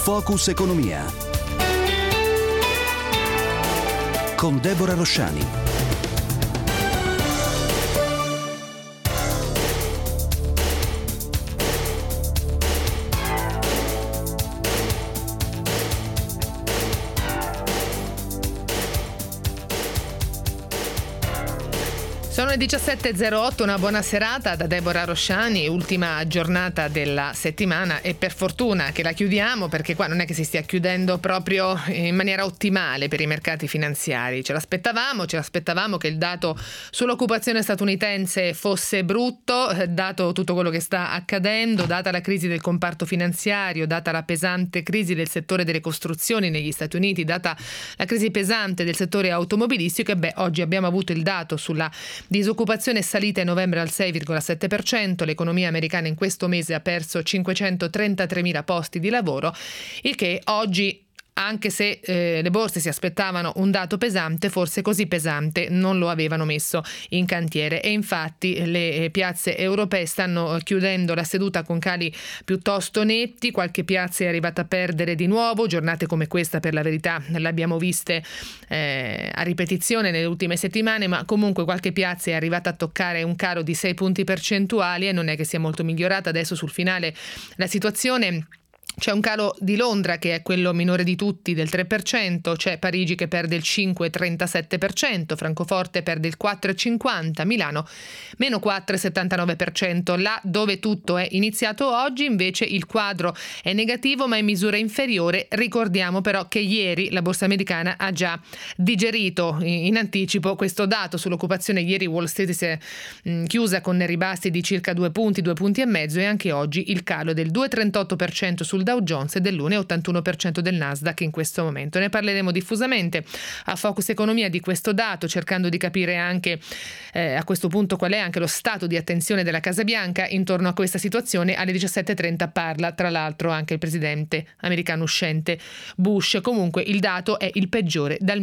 Focus Economia con Deborah Rosciani. Sono le 17.08, una buona serata da Deborah Rosciani, ultima giornata della settimana e per fortuna che la chiudiamo, perché qua non è che si stia chiudendo proprio in maniera ottimale per i mercati finanziari. Ce l'aspettavamo che il dato sull'occupazione statunitense fosse brutto, dato tutto quello che sta accadendo, data la crisi del comparto finanziario, data la pesante crisi del settore delle costruzioni negli Stati Uniti, data la crisi pesante del settore automobilistico. E oggi abbiamo avuto il dato sulla disoccupazione è salita in novembre al 6,7%, l'economia americana in questo mese ha perso 533.000 posti di lavoro, il che oggi, anche se le borse si aspettavano un dato pesante, forse così pesante non lo avevano messo in cantiere. E infatti le piazze europee stanno chiudendo la seduta con cali piuttosto netti, qualche piazza è arrivata a perdere di nuovo, giornate come questa per la verità l'abbiamo viste a ripetizione nelle ultime settimane, ma comunque qualche piazza è arrivata a toccare un calo di 6 punti percentuali e non è che sia molto migliorata. Adesso sul finale la situazione: c'è un calo di Londra che è quello minore di tutti del 3%, c'è Parigi che perde il 5,37%, Francoforte perde il 4,50%, Milano meno 4,79%. Là dove tutto è iniziato oggi invece il quadro è negativo ma in misura inferiore. Ricordiamo però che ieri la borsa americana ha già digerito in anticipo questo dato sull'occupazione. Ieri Wall Street si è chiusa con ribassi di circa 2 punti e mezzo, e anche oggi il calo del 2,38% sul Dow Jones e dell'1,81% del Nasdaq in questo momento. Ne parleremo diffusamente a Focus Economia di questo dato, cercando di capire anche a questo punto qual è anche lo stato di attenzione della Casa Bianca intorno a questa situazione. Alle 17.30 parla tra l'altro anche il presidente americano uscente Bush. Comunque il dato è il peggiore dal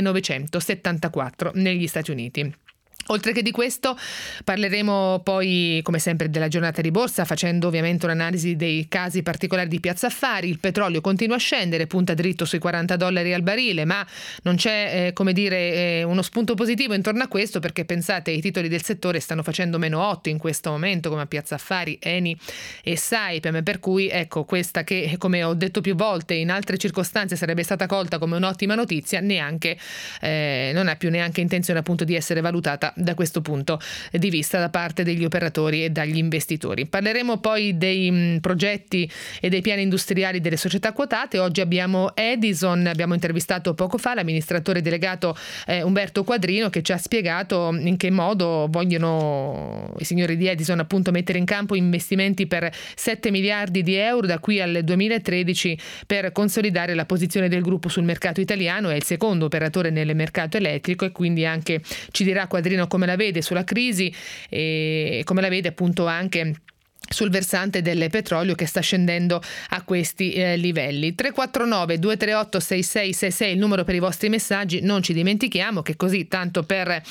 1974 negli Stati Uniti. Oltre che di questo parleremo poi come sempre della giornata di borsa, facendo ovviamente un'analisi dei casi particolari di Piazza Affari. Il petrolio continua a scendere, punta dritto sui $40 al barile, ma non c'è uno spunto positivo intorno a questo, perché pensate, i titoli del settore stanno facendo meno 8 in questo momento, come a Piazza Affari, Eni e Saipem, per cui ecco, questa che, come ho detto più volte, in altre circostanze sarebbe stata colta come un'ottima notizia, non ha più neanche intenzione appunto di essere valutata da questo punto di vista da parte degli operatori e dagli investitori. Parleremo poi dei progetti e dei piani industriali delle società quotate. Oggi abbiamo Edison, abbiamo intervistato poco fa l'amministratore delegato Umberto Quadrino, che ci ha spiegato in che modo vogliono i signori di Edison appunto mettere in campo investimenti per 7 miliardi di euro da qui al 2013 per consolidare la posizione del gruppo sul mercato italiano. È il secondo operatore nel mercato elettrico e quindi anche ci dirà Quadrino come la vede sulla crisi e come la vede appunto anche sul versante del petrolio che sta scendendo a questi livelli. 349 238 6666 il numero per i vostri messaggi. Non ci dimentichiamo che così, tanto per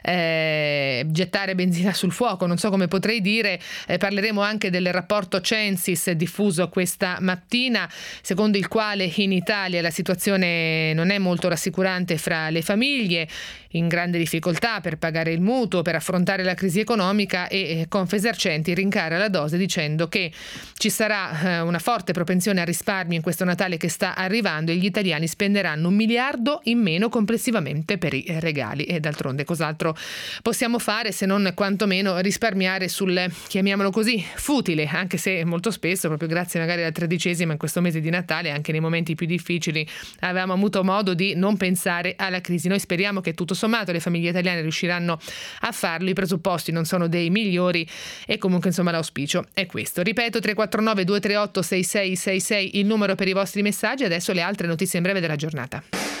gettare benzina sul fuoco, non so come potrei dire, parleremo anche del rapporto Censis diffuso questa mattina, secondo il quale in Italia la situazione non è molto rassicurante fra le famiglie, in grande difficoltà per pagare il mutuo, per affrontare la crisi economica, e Confesercenti rincara la dose dicendo che ci sarà una forte propensione al risparmio in questo Natale che sta arrivando e gli italiani spenderanno 1 miliardo in meno complessivamente per i regali. E d'altronde cos'altro possiamo fare se non quantomeno risparmiare sul, chiamiamolo così, futile, anche se molto spesso, proprio grazie magari alla 13ª in questo mese di Natale, anche nei momenti più difficili avevamo avuto modo di non pensare alla crisi. Noi speriamo che tutto sommato le famiglie italiane riusciranno a farlo, i presupposti non sono dei migliori e comunque insomma l'auspicio è questo. Ripeto, 349 238 6666 il numero per i vostri messaggi. Adesso le altre notizie in breve della giornata.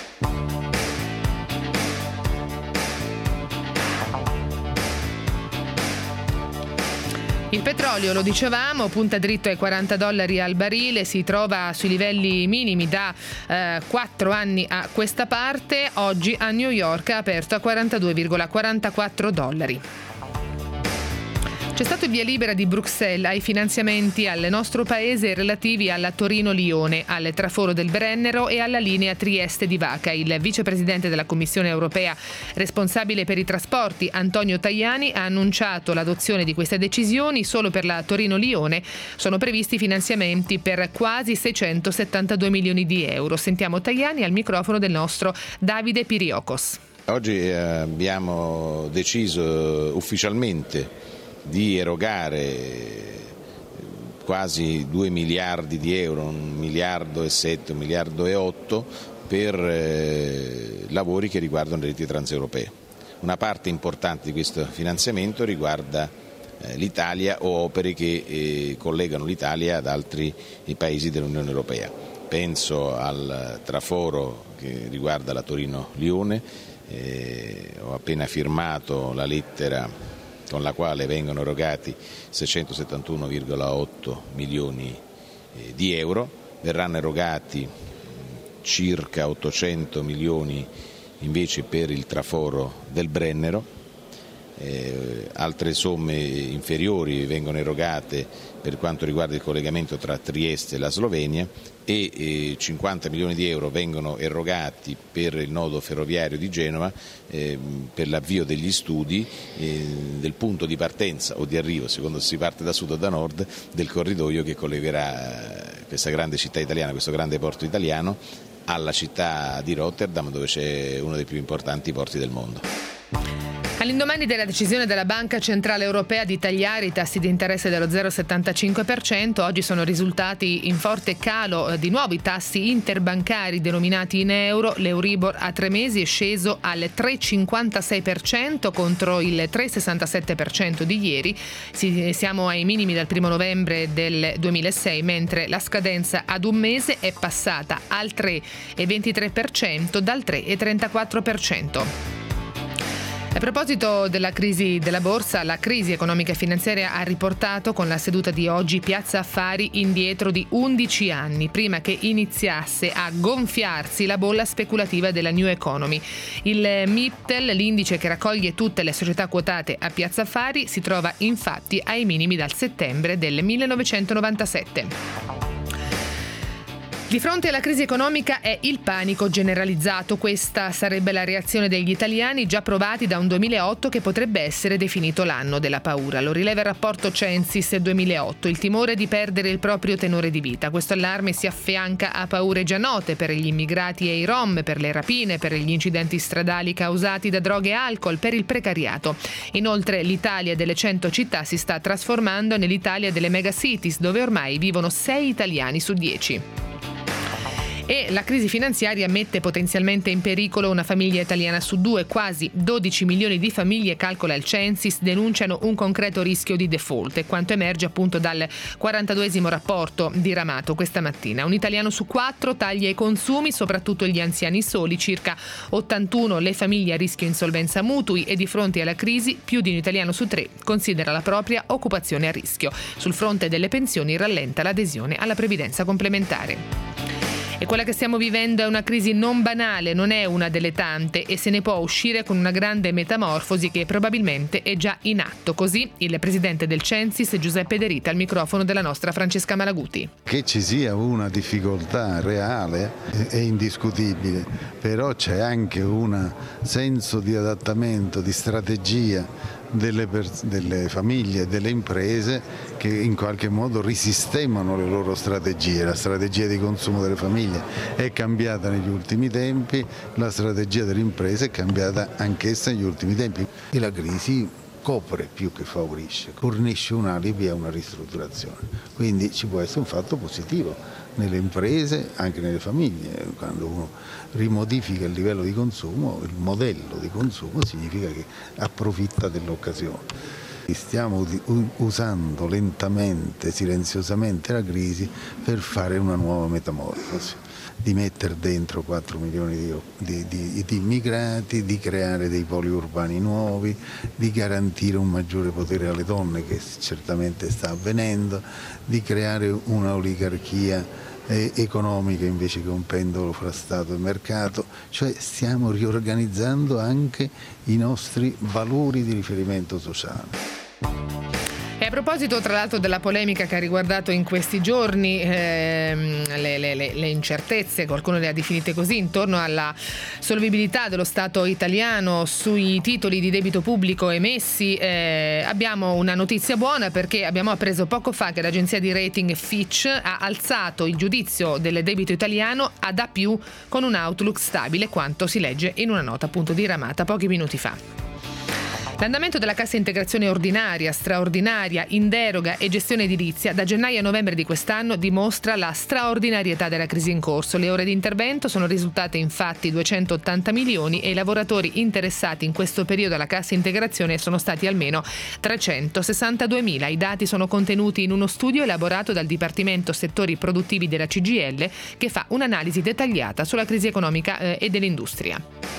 Il petrolio, lo dicevamo, punta dritto ai $40 al barile, si trova sui livelli minimi da 4 anni a questa parte. Oggi a New York ha aperto a $42,44. C'è stato il via libera di Bruxelles ai finanziamenti al nostro paese relativi alla Torino-Lione, al traforo del Brennero e alla linea Trieste di Vaca. Il vicepresidente della Commissione europea responsabile per i trasporti, Antonio Tajani, ha annunciato l'adozione di queste decisioni. Solo per la Torino-Lione sono previsti finanziamenti per quasi 672 milioni di euro. Sentiamo Tajani al microfono del nostro Davide Piriokos. Oggi abbiamo deciso ufficialmente di erogare quasi 2 miliardi di euro, 1,7 miliardi, 1,8 miliardi per lavori che riguardano le reti transeuropee. Una parte importante di questo finanziamento riguarda l'Italia o opere che collegano l'Italia ad altri paesi dell'Unione Europea. Penso al traforo che riguarda la Torino-Lione, ho appena firmato la lettera con la quale vengono erogati 671,8 milioni di euro, verranno erogati circa 800 milioni invece per il traforo del Brennero, altre somme inferiori vengono erogate per quanto riguarda il collegamento tra Trieste e la Slovenia e 50 milioni di euro vengono erogati per il nodo ferroviario di Genova per l'avvio degli studi del punto di partenza o di arrivo, secondo se si parte da sud o da nord, del corridoio che collegherà questa grande città italiana, questo grande porto italiano, alla città di Rotterdam, dove c'è uno dei più importanti porti del mondo. All'indomani della decisione della Banca Centrale Europea di tagliare i tassi di interesse dello 0,75%, oggi sono risultati in forte calo di nuovo i tassi interbancari denominati in euro. L'Euribor a 3 mesi è sceso al 3,56% contro il 3,67% di ieri. Siamo ai minimi dal 1 novembre del 2006, mentre la scadenza ad un mese è passata al 3,23% dal 3,34%. A proposito della crisi della borsa, la crisi economica e finanziaria ha riportato con la seduta di oggi Piazza Affari indietro di 11 anni, prima che iniziasse a gonfiarsi la bolla speculativa della New Economy. Il MIPTEL, l'indice che raccoglie tutte le società quotate a Piazza Affari, si trova infatti ai minimi dal settembre del 1997. Di fronte alla crisi economica è il panico generalizzato. Questa sarebbe la reazione degli italiani, già provati da un 2008 che potrebbe essere definito l'anno della paura. Lo rileva il rapporto Censis 2008, il timore di perdere il proprio tenore di vita. Questo allarme si affianca a paure già note per gli immigrati e i rom, per le rapine, per gli incidenti stradali causati da droghe e alcol, per il precariato. Inoltre l'Italia delle 100 città si sta trasformando nell'Italia delle megacities, dove ormai vivono 6 italiani su 10. E la crisi finanziaria mette potenzialmente in pericolo una famiglia italiana su 2. Quasi 12 milioni di famiglie, calcola il Censis, denunciano un concreto rischio di default, è quanto emerge appunto dal 42esimo rapporto diramato questa mattina. Un italiano su 4 taglia i consumi, soprattutto gli anziani soli, circa 81 le famiglie a rischio insolvenza mutui, e di fronte alla crisi più di un italiano su 3 considera la propria occupazione a rischio. Sul fronte delle pensioni rallenta l'adesione alla previdenza complementare. E quella che stiamo vivendo è una crisi non banale, non è una delle tante, e se ne può uscire con una grande metamorfosi che probabilmente è già in atto. Così il presidente del Censis, Giuseppe De Rita, al microfono della nostra Francesca Malaguti. Che ci sia una difficoltà reale è indiscutibile, però c'è anche un senso di adattamento, di strategia delle famiglie e delle imprese che in qualche modo risistemano le loro strategie. La strategia di consumo delle famiglie è cambiata negli ultimi tempi, la strategia delle imprese è cambiata anch'essa negli ultimi tempi, e la crisi copre più che favorisce, fornisce un alibi a una ristrutturazione. Quindi ci può essere un fatto positivo nelle imprese, anche nelle famiglie. Quando uno rimodifica il livello di consumo, il modello di consumo, significa che approfitta dell'occasione. Stiamo usando lentamente, silenziosamente la crisi per fare una nuova metamorfosi, di mettere dentro 4 milioni di immigrati, di creare dei poli urbani nuovi, di garantire un maggiore potere alle donne, che certamente sta avvenendo, di creare una oligarchia economica invece che un pendolo fra Stato e mercato. Cioè stiamo riorganizzando anche i nostri valori di riferimento sociale. E a proposito tra l'altro della polemica che ha riguardato in questi giorni le incertezze, qualcuno le ha definite così, intorno alla solvibilità dello Stato italiano sui titoli di debito pubblico emessi, abbiamo una notizia buona, perché abbiamo appreso poco fa che l'agenzia di rating Fitch ha alzato il giudizio del debito italiano ad A+, con un outlook stabile, quanto si legge in una nota appunto diramata pochi minuti fa. L'andamento della cassa integrazione ordinaria, straordinaria, in deroga e gestione edilizia da gennaio a novembre di quest'anno dimostra la straordinarietà della crisi in corso. Le ore di intervento sono risultate infatti 280 milioni e i lavoratori interessati in questo periodo alla cassa integrazione sono stati almeno 362.000. I dati sono contenuti in uno studio elaborato dal Dipartimento Settori Produttivi della CGIL, che fa un'analisi dettagliata sulla crisi economica e dell'industria.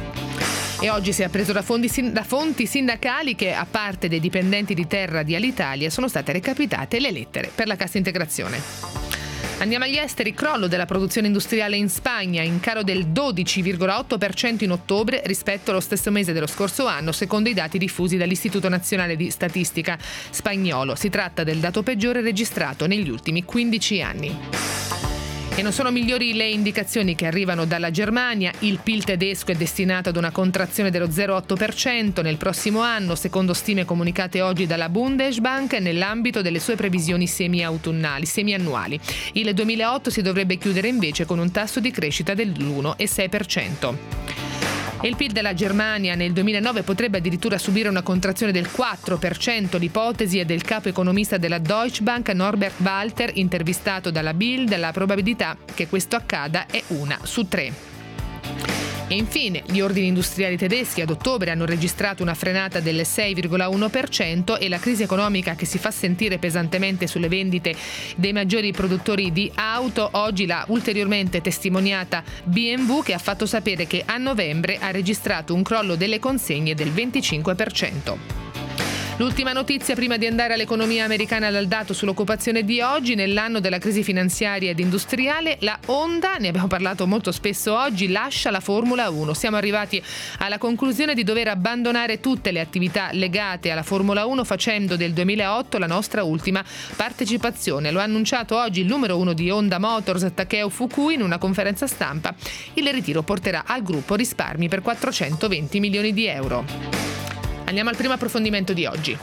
E oggi si è appreso da fonti sindacali che, a parte dei dipendenti di terra di Alitalia, sono state recapitate le lettere per la cassa integrazione. Andiamo agli esteri. Crollo della produzione industriale in Spagna, in calo del 12,8% in ottobre rispetto allo stesso mese dello scorso anno, secondo i dati diffusi dall'Istituto Nazionale di Statistica spagnolo. Si tratta del dato peggiore registrato negli ultimi 15 anni. E non sono migliori le indicazioni che arrivano dalla Germania. Il PIL tedesco è destinato ad una contrazione dello 0,8% nel prossimo anno, secondo stime comunicate oggi dalla Bundesbank nell'ambito delle sue previsioni semiannuali. Il 2008 si dovrebbe chiudere invece con un tasso di crescita dell'1,6%. E il PIL della Germania nel 2009 potrebbe addirittura subire una contrazione del 4%. L'ipotesi è del capo economista della Deutsche Bank, Norbert Walter, intervistato dalla Bild. La probabilità che questo accada è 1 su 3. E infine, gli ordini industriali tedeschi ad ottobre hanno registrato una frenata del 6,1% e la crisi economica che si fa sentire pesantemente sulle vendite dei maggiori produttori di auto oggi l'ha ulteriormente testimoniata BMW, che ha fatto sapere che a novembre ha registrato un crollo delle consegne del 25%. L'ultima notizia prima di andare all'economia americana, dal dato sull'occupazione di oggi. Nell'anno della crisi finanziaria ed industriale, la Honda, ne abbiamo parlato molto spesso oggi, lascia la Formula 1. Siamo arrivati alla conclusione di dover abbandonare tutte le attività legate alla Formula 1, facendo del 2008 la nostra ultima partecipazione. Lo ha annunciato oggi il numero 1 di Honda Motors, Takeo Fukui, in una conferenza stampa. Il ritiro porterà al gruppo risparmi per 420 milioni di euro. Andiamo al primo approfondimento di oggi.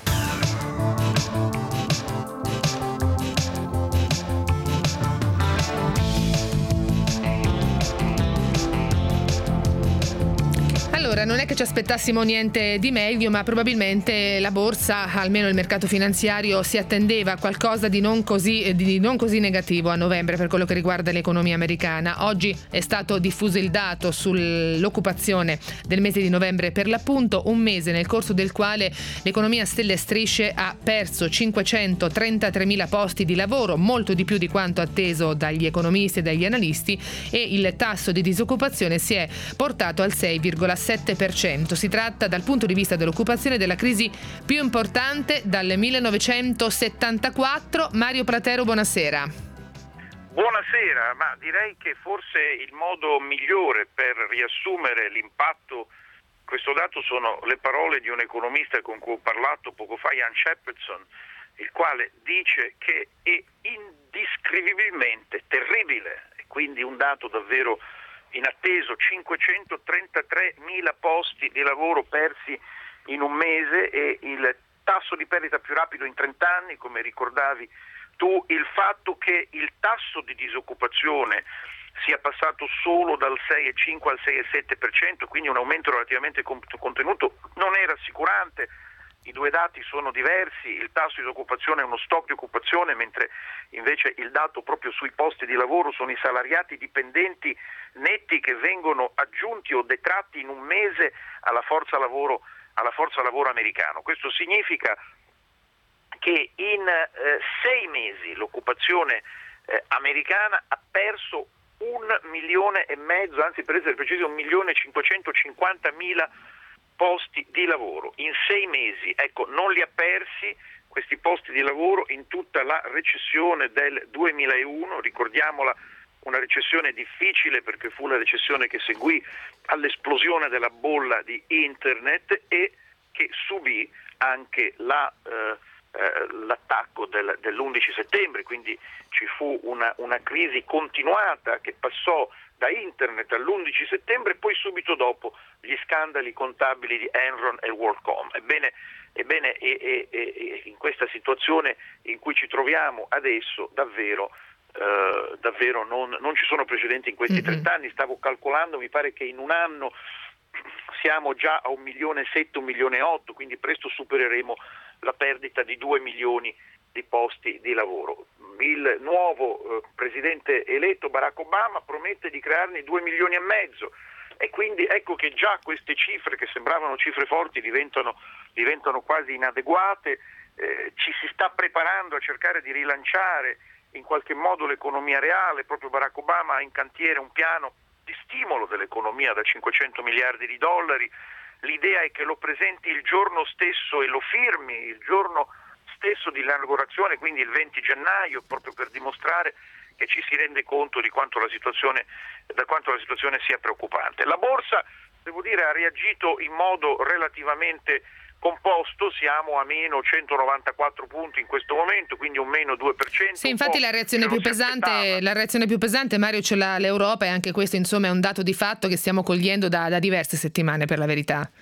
Allora, non è che ci aspettassimo niente di meglio, ma probabilmente la borsa, almeno il mercato finanziario, si attendeva qualcosa di non così negativo a novembre per quello che riguarda l'economia americana. Oggi è stato diffuso il dato sull'occupazione del mese di novembre, per l'appunto un mese nel corso del quale l'economia stelle e strisce ha perso 533.000 posti di lavoro, molto di più di quanto atteso dagli economisti e dagli analisti, e il tasso di disoccupazione si è portato al 6,7%. Si tratta, dal punto di vista dell'occupazione, della crisi più importante dal 1974. Mario Platero, buonasera. Buonasera, ma direi che forse il modo migliore per riassumere l'impatto di questo dato sono le parole di un economista con cui ho parlato poco fa, Ian Shepardson, il quale dice che è indescrivibilmente terribile, e quindi un dato davvero inatteso. 533.000 posti di lavoro persi in un mese e il tasso di perdita più rapido in 30 anni, come ricordavi tu. Il fatto che il tasso di disoccupazione sia passato solo dal 6,5 al 6,7%, quindi un aumento relativamente contenuto, non è rassicurante. I due dati sono diversi, il tasso di disoccupazione è uno stock di occupazione, mentre invece il dato proprio sui posti di lavoro sono i salariati dipendenti netti che vengono aggiunti o detratti in un mese alla forza lavoro americano. Questo significa che in 6 mesi l'occupazione americana ha perso 1,5 milioni, anzi per essere precisi 1.550.000 posti di lavoro in 6 mesi. Ecco, non li ha persi questi posti di lavoro in tutta la recessione del 2001, ricordiamola, una recessione difficile perché fu la recessione che seguì all'esplosione della bolla di internet e che subì anche la l'attacco dell'11 settembre, quindi ci fu una crisi continuata che passò da internet all'11 settembre e poi subito dopo gli scandali contabili di Enron e WorldCom. Ebbene, in questa situazione in cui ci troviamo adesso davvero non ci sono precedenti in questi 30 anni. Stavo calcolando, mi pare che in un anno siamo già a 1,7 milioni, 1,8 milioni, quindi presto supereremo la perdita di 2 milioni di posti di lavoro. Il nuovo presidente eletto Barack Obama promette di crearne 2,5 milioni e quindi ecco che già queste cifre, che sembravano cifre forti, diventano quasi inadeguate. Ci si sta preparando a cercare di rilanciare in qualche modo l'economia reale. Proprio Barack Obama ha in cantiere un piano di stimolo dell'economia da 500 miliardi di dollari. L'idea è che lo presenti il giorno stesso e lo firmi il giorno stesso di inaugurazione, quindi il 20 gennaio, proprio per dimostrare che ci si rende conto di quanto la situazione sia preoccupante. La borsa, devo dire, ha reagito in modo relativamente composto, siamo a meno 194 punti in questo momento, quindi un meno 2%. Sì, infatti la reazione più pesante, Mario, ce l'ha l'Europa, e anche questo insomma è un dato di fatto che stiamo cogliendo da diverse settimane, per la verità.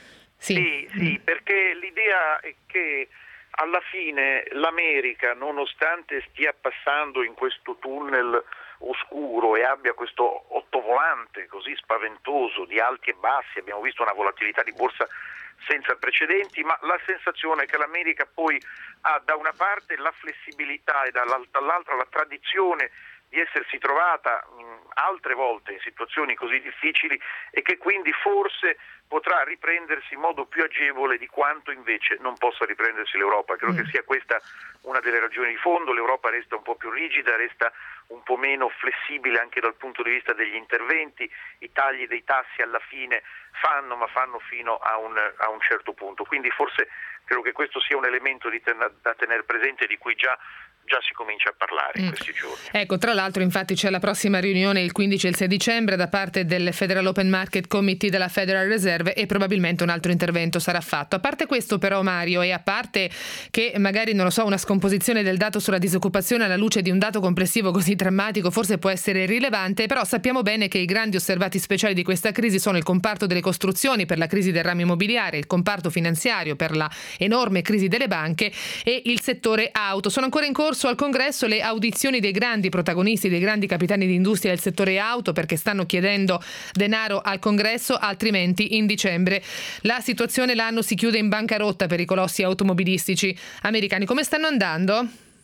Sì, perché l'idea è che alla fine l'America, nonostante stia passando in questo tunnel oscuro e abbia questo ottovolante così spaventoso di alti e bassi, abbiamo visto una volatilità di borsa senza precedenti, ma la sensazione è che l'America poi ha da una parte la flessibilità e dall'altra la tradizione di essersi trovata altre volte in situazioni così difficili e che quindi forse potrà riprendersi in modo più agevole di quanto invece non possa riprendersi l'Europa. Credo che sia questa una delle ragioni di fondo. L'Europa resta un po' più rigida, resta un po' meno flessibile anche dal punto di vista degli interventi. I tagli dei tassi alla fine fanno fino a un certo punto. Quindi forse credo che questo sia un elemento da tenere presente, di cui già si comincia a parlare in questi giorni. Ecco, tra l'altro infatti c'è la prossima riunione il 15 e il 6 dicembre da parte del Federal Open Market Committee della Federal Reserve e probabilmente un altro intervento sarà fatto. A parte questo però, Mario, e a parte che magari, non lo so, una scomposizione del dato sulla disoccupazione alla luce di un dato complessivo così drammatico forse può essere rilevante, però sappiamo bene che i grandi osservati speciali di questa crisi sono il comparto delle costruzioni per la crisi del ramo immobiliare, il comparto finanziario per la enorme crisi delle banche e il settore auto. Sono ancora in corso al Congresso le audizioni dei grandi protagonisti, dei grandi capitani di industria del settore auto, perché stanno chiedendo denaro al Congresso, altrimenti in dicembre la situazione l'anno si chiude in bancarotta per i colossi automobilistici americani. Come stanno andando?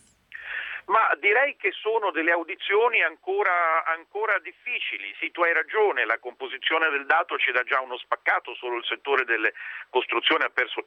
Ma direi che sono delle audizioni ancora difficili. Sì, tu hai ragione, la composizione del dato ci dà già uno spaccato. Solo il settore delle costruzioni ha perso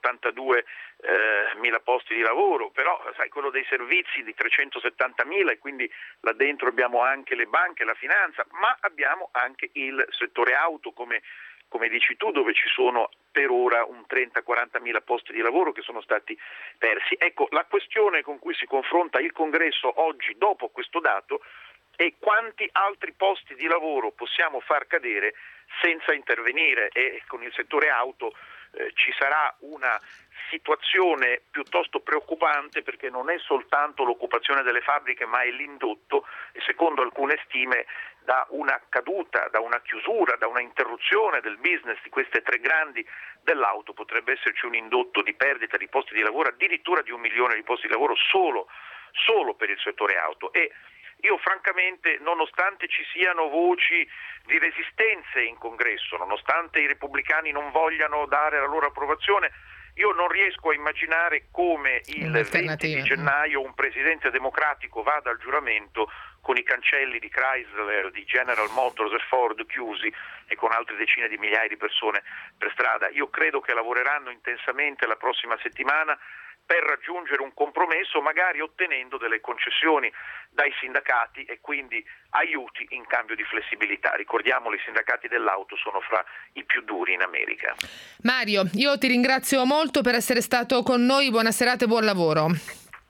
82.000 posti di lavoro, però sai, quello dei servizi di 370.000, e quindi là dentro abbiamo anche le banche, la finanza, ma abbiamo anche il settore auto, come dici tu, dove ci sono per ora un 30-40.000 posti di lavoro che sono stati persi. Ecco, la questione con cui si confronta il Congresso oggi, dopo questo dato, è quanti altri posti di lavoro possiamo far cadere senza intervenire, e con il settore auto ci sarà una situazione piuttosto preoccupante, perché non è soltanto l'occupazione delle fabbriche ma è l'indotto, e secondo alcune stime da una caduta, da una chiusura, da una interruzione del business di queste tre grandi dell'auto potrebbe esserci un indotto di perdita di posti di lavoro addirittura di 1 milione di posti di lavoro solo per il settore auto. E io francamente, nonostante ci siano voci di resistenze in Congresso, nonostante i repubblicani non vogliano dare la loro approvazione, io non riesco a immaginare come il 20 di gennaio un presidente democratico vada al giuramento con i cancelli di Chrysler, di General Motors e Ford chiusi e con altre decine di migliaia di persone per strada. Io credo che lavoreranno intensamente la prossima settimana per raggiungere un compromesso, magari ottenendo delle concessioni dai sindacati e quindi aiuti in cambio di flessibilità. Ricordiamolo, i sindacati dell'auto sono fra i più duri in America. Mario, io ti ringrazio molto per essere stato con noi, buona serata e buon lavoro.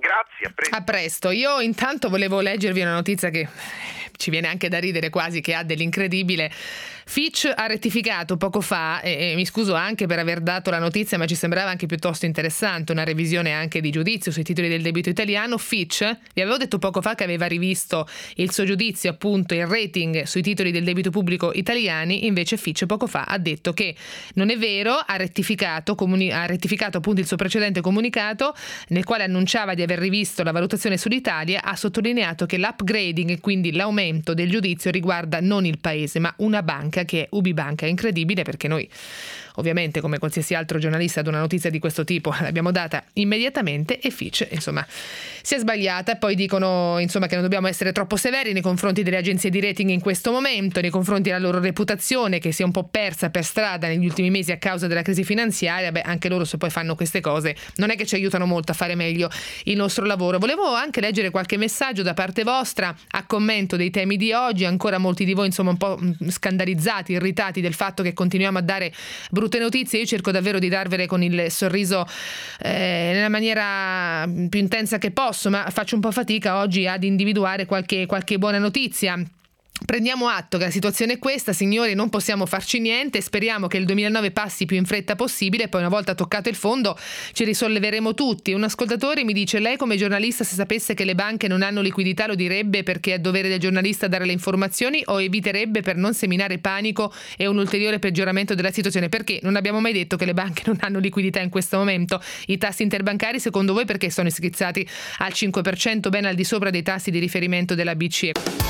Grazie, a presto. A presto. Io intanto volevo leggervi una notizia che ci viene anche da ridere quasi, che ha dell'incredibile. Fitch ha rettificato poco fa, e mi scuso anche per aver dato la notizia, ma ci sembrava anche piuttosto interessante, una revisione anche di giudizio sui titoli del debito italiano. Fitch, vi avevo detto poco fa che aveva rivisto il suo giudizio, appunto il rating sui titoli del debito pubblico italiani, invece Fitch poco fa ha detto che non è vero, ha rettificato appunto il suo precedente comunicato nel quale annunciava di aver rivisto la valutazione sull'Italia, ha sottolineato che l'upgrading, quindi l'aumento del giudizio, riguarda non il paese ma una banca che è UBI Banca. È incredibile perché noi ovviamente, come qualsiasi altro giornalista, ad una notizia di questo tipo l'abbiamo data immediatamente, e Fitch insomma si è sbagliata. E poi dicono insomma che non dobbiamo essere troppo severi nei confronti delle agenzie di rating in questo momento, nei confronti della loro reputazione che si è un po' persa per strada negli ultimi mesi a causa della crisi finanziaria. Anche loro, se poi fanno queste cose, non è che ci aiutano molto a fare meglio il nostro lavoro. Volevo anche leggere qualche messaggio da parte vostra a commento dei temi di oggi. Ancora molti di voi insomma un po' scandalizzati, irritati del fatto che continuiamo a dare brutte notizie. Io cerco davvero di darvele con il sorriso nella maniera più intensa che posso, ma faccio un po' fatica oggi ad individuare qualche buona notizia. Prendiamo atto che la situazione è questa, signori, non possiamo farci niente, speriamo che il 2009 passi più in fretta possibile, poi una volta toccato il fondo ci risolleveremo tutti. Un ascoltatore mi dice: lei come giornalista, se sapesse che le banche non hanno liquidità, lo direbbe perché è dovere del giornalista dare le informazioni, o eviterebbe per non seminare panico e un ulteriore peggioramento della situazione? Perché non abbiamo mai detto che le banche non hanno liquidità in questo momento. I tassi interbancari secondo voi perché sono schizzati al 5%, ben al di sopra dei tassi di riferimento della BCE?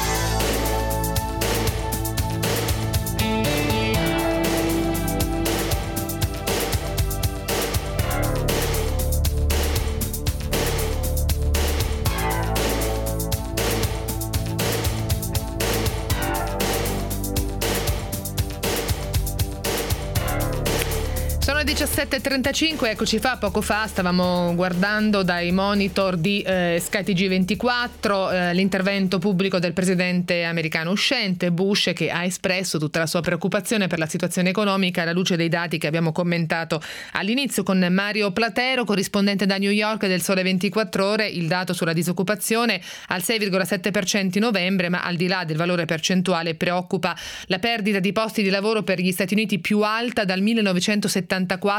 Sono 17.35, eccoci fa. Poco fa stavamo guardando dai monitor di skyTG 24 l'intervento pubblico del presidente americano uscente Bush, che ha espresso tutta la sua preoccupazione per la situazione economica alla luce dei dati che abbiamo commentato all'inizio con Mario Platero, corrispondente da New York del Sole 24 Ore. Il dato sulla disoccupazione al 6,7% in novembre, ma al di là del valore percentuale preoccupa la perdita di posti di lavoro per gli Stati Uniti più alta dal 1974,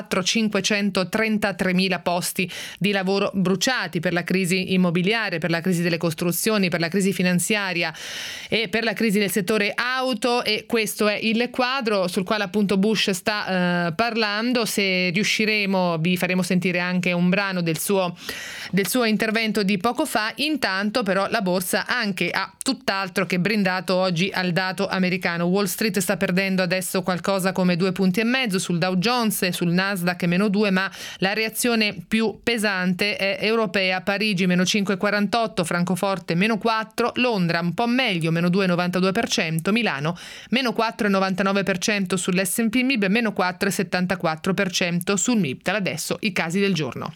533.000 posti di lavoro bruciati per la crisi immobiliare, per la crisi delle costruzioni, per la crisi finanziaria e per la crisi del settore auto. E questo è il quadro sul quale appunto Bush sta parlando. Se riusciremo vi faremo sentire anche un brano del suo intervento di poco fa. Intanto però la borsa anche ha tutt'altro che brindato oggi al dato americano. Wall Street sta perdendo adesso qualcosa come 2,5 punti sul Dow Jones, sul Nasdaq -2, ma la reazione più pesante è europea. Parigi -5,48, Francoforte -4, Londra un po' meglio -2,92%, Milano -4,99% sull'S&P MIB, -4,74% sul MIPTAL. Adesso i casi del giorno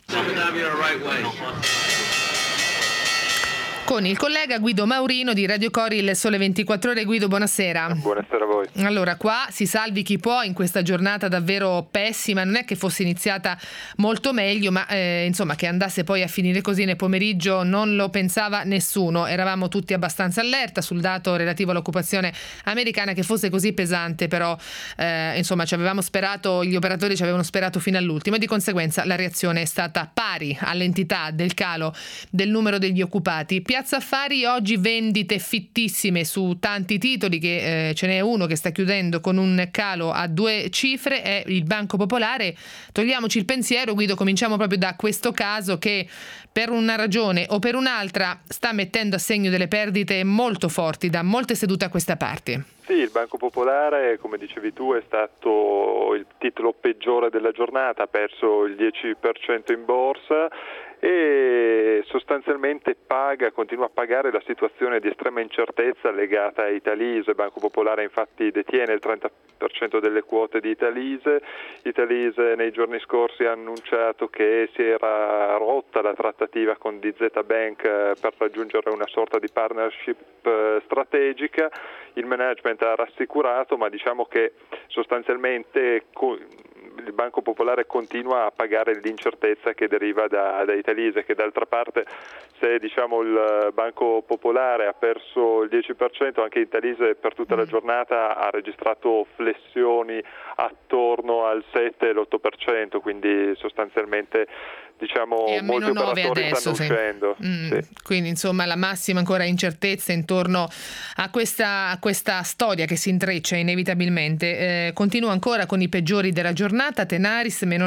con il collega Guido Maurino di Radio Cori, il Sole 24 Ore. Guido, buonasera. Buonasera a voi. Allora, qua si salvi chi può in questa giornata davvero pessima. Non è che fosse iniziata molto meglio, ma insomma che andasse poi a finire così nel pomeriggio non lo pensava nessuno. Eravamo tutti abbastanza allerta sul dato relativo all'occupazione americana, che fosse così pesante, però insomma ci avevamo sperato, gli operatori ci avevano sperato fino all'ultimo, e di conseguenza la reazione è stata pari all'entità del calo del numero degli occupati. Piazza Affari oggi vendite fittissime su tanti titoli, che ce n'è uno che sta chiudendo con un calo a 2 cifre, è il Banco Popolare. Togliamoci il pensiero, Guido, cominciamo proprio da questo caso che per una ragione o per un'altra sta mettendo a segno delle perdite molto forti da molte sedute a questa parte. Sì, il Banco Popolare, come dicevi tu, è stato il titolo peggiore della giornata, ha perso il 10% in borsa e sostanzialmente continua a pagare la situazione di estrema incertezza legata a Italise. Il Banco Popolare infatti detiene il 30% delle quote di Italise. Italise nei giorni scorsi ha annunciato che si era rotta la trattativa con DZ Bank per raggiungere una sorta di partnership strategica. Il management ha rassicurato, ma diciamo che sostanzialmente il Banco Popolare continua a pagare l'incertezza che deriva da Italise, che d'altra parte, se diciamo il Banco Popolare ha perso il 10%, anche Italise per tutta la giornata ha registrato flessioni attorno al 7 e l'8%, quindi sostanzialmente diciamo molti operatori adesso, stanno uscendo. Sì. Quindi insomma la massima ancora incertezza intorno a questa storia che si intreccia inevitabilmente. Continuo ancora con i peggiori della giornata. Tenaris meno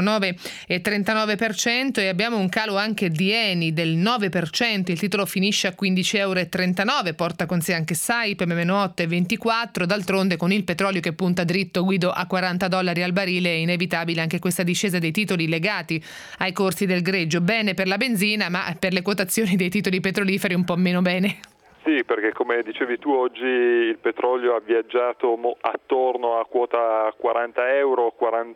9,39% e abbiamo un calo anche di Eni del 9%, il titolo finisce a 15,39 €, porta con sé anche Saip meno 8,24%. D'altronde con il petrolio che punta dritto, Guido, a $40 al barile, è inevitabile anche questa discesa dei titoli legati ai corsi del greggio. Bene per la benzina, ma per le quotazioni dei titoli petroliferi un po' meno bene. Sì, perché come dicevi tu, oggi il petrolio ha viaggiato attorno a quota €40,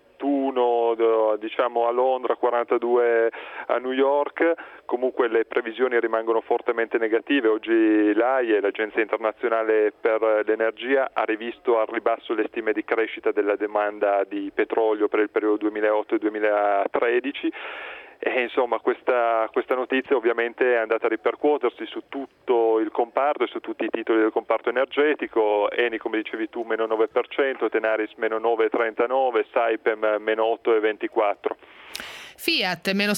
41 diciamo a Londra, 42 a New York. Comunque le previsioni rimangono fortemente negative. Oggi l'AIE, l'Agenzia Internazionale per l'Energia, ha rivisto al ribasso le stime di crescita della domanda di petrolio per il periodo 2008 e 2013. E insomma questa notizia ovviamente è andata a ripercuotersi su tutto il comparto e su tutti i titoli del comparto energetico. Eni, come dicevi tu, meno 9%, Tenaris meno 9,39%, Saipem meno 8,24%. Fiat meno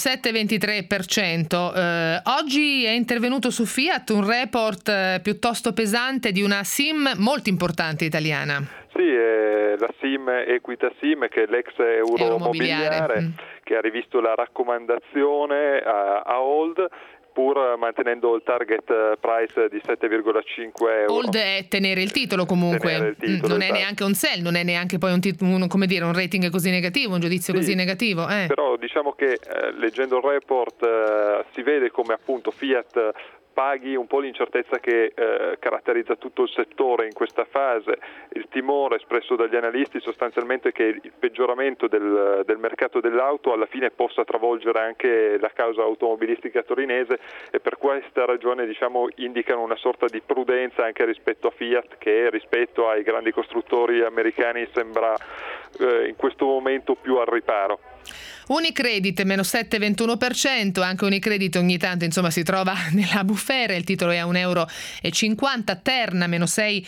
7,23%. Oggi è intervenuto su Fiat un report piuttosto pesante di una SIM molto importante italiana. Sì, la SIM Equita SIM, che è l'ex Euromobiliare, che ha rivisto la raccomandazione a hold, pur mantenendo il target price di 7,5 €. Hold è tenere il titolo comunque, non è neanche un sell, non è neanche poi un rating così negativo, un giudizio così negativo. Però diciamo che leggendo il report si vede come appunto Fiat paghi un po' l'incertezza che caratterizza tutto il settore in questa fase. Il timore espresso dagli analisti sostanzialmente è che il peggioramento del mercato dell'auto alla fine possa travolgere anche la causa automobilistica torinese, e per questa ragione diciamo indicano una sorta di prudenza anche rispetto a Fiat, che rispetto ai grandi costruttori americani sembra in questo momento più al riparo. Unicredit meno 7,21%, anche Unicredit ogni tanto insomma si trova nella bufera, il titolo è a €1,50, Terna meno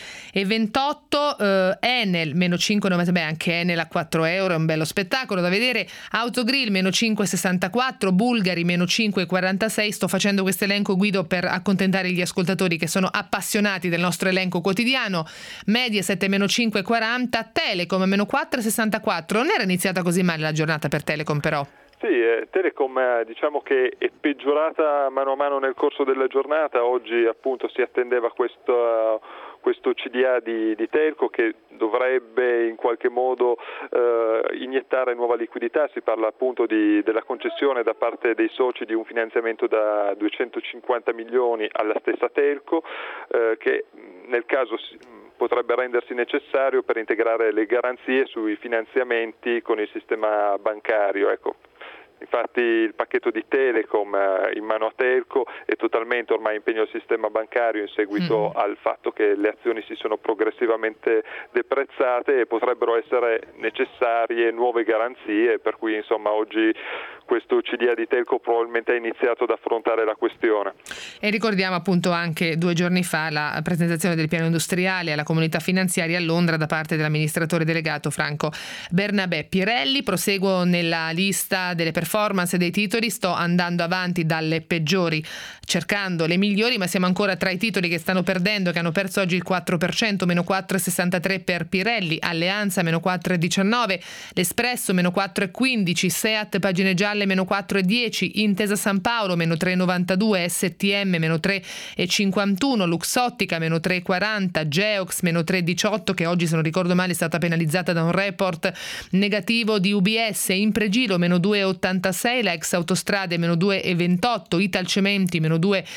6,28, Enel meno 5,90, anche Enel a €4, è un bello spettacolo da vedere, Autogrill meno 5,64, Bulgari meno 5,46. Sto facendo questo elenco, Guido, per accontentare gli ascoltatori che sono appassionati del nostro elenco quotidiano. Mediaset meno 5,40, Telecom meno 4,64. Non era iniziata così male la giornata per Telecom però. Sì, Telecom diciamo che è peggiorata mano a mano nel corso della giornata. Oggi appunto si attendeva questo CDA di Telco che dovrebbe in qualche modo iniettare nuova liquidità. Si parla appunto della concessione da parte dei soci di un finanziamento da 250 milioni alla stessa Telco, che nel caso potrebbe rendersi necessario per integrare le garanzie sui finanziamenti con il sistema bancario. Ecco. Infatti il pacchetto di Telecom in mano a Telco è totalmente ormai impegno al sistema bancario in seguito al fatto che le azioni si sono progressivamente deprezzate e potrebbero essere necessarie nuove garanzie, per cui insomma oggi questo CDA di Telco probabilmente ha iniziato ad affrontare la questione. E ricordiamo appunto anche 2 giorni fa la presentazione del piano industriale alla comunità finanziaria a Londra da parte dell'amministratore delegato Franco Bernabé. Pirelli, proseguo nella lista delle performance dei titoli, sto andando avanti dalle peggiori cercando le migliori, ma siamo ancora tra i titoli che stanno perdendo, che hanno perso oggi il 4%, meno 4,63 per Pirelli, Alleanza meno 4,19, l'Espresso meno 4,15, Seat Pagine Gialle meno 4,10, Intesa San Paolo meno 3,92, STM meno 3,51, Luxottica meno 3,40, Geox meno 3,18, che oggi se non ricordo male è stata penalizzata da un report negativo di UBS, Impregilo meno 2,86, la Ex Autostrade meno 2,28, Italcementi meno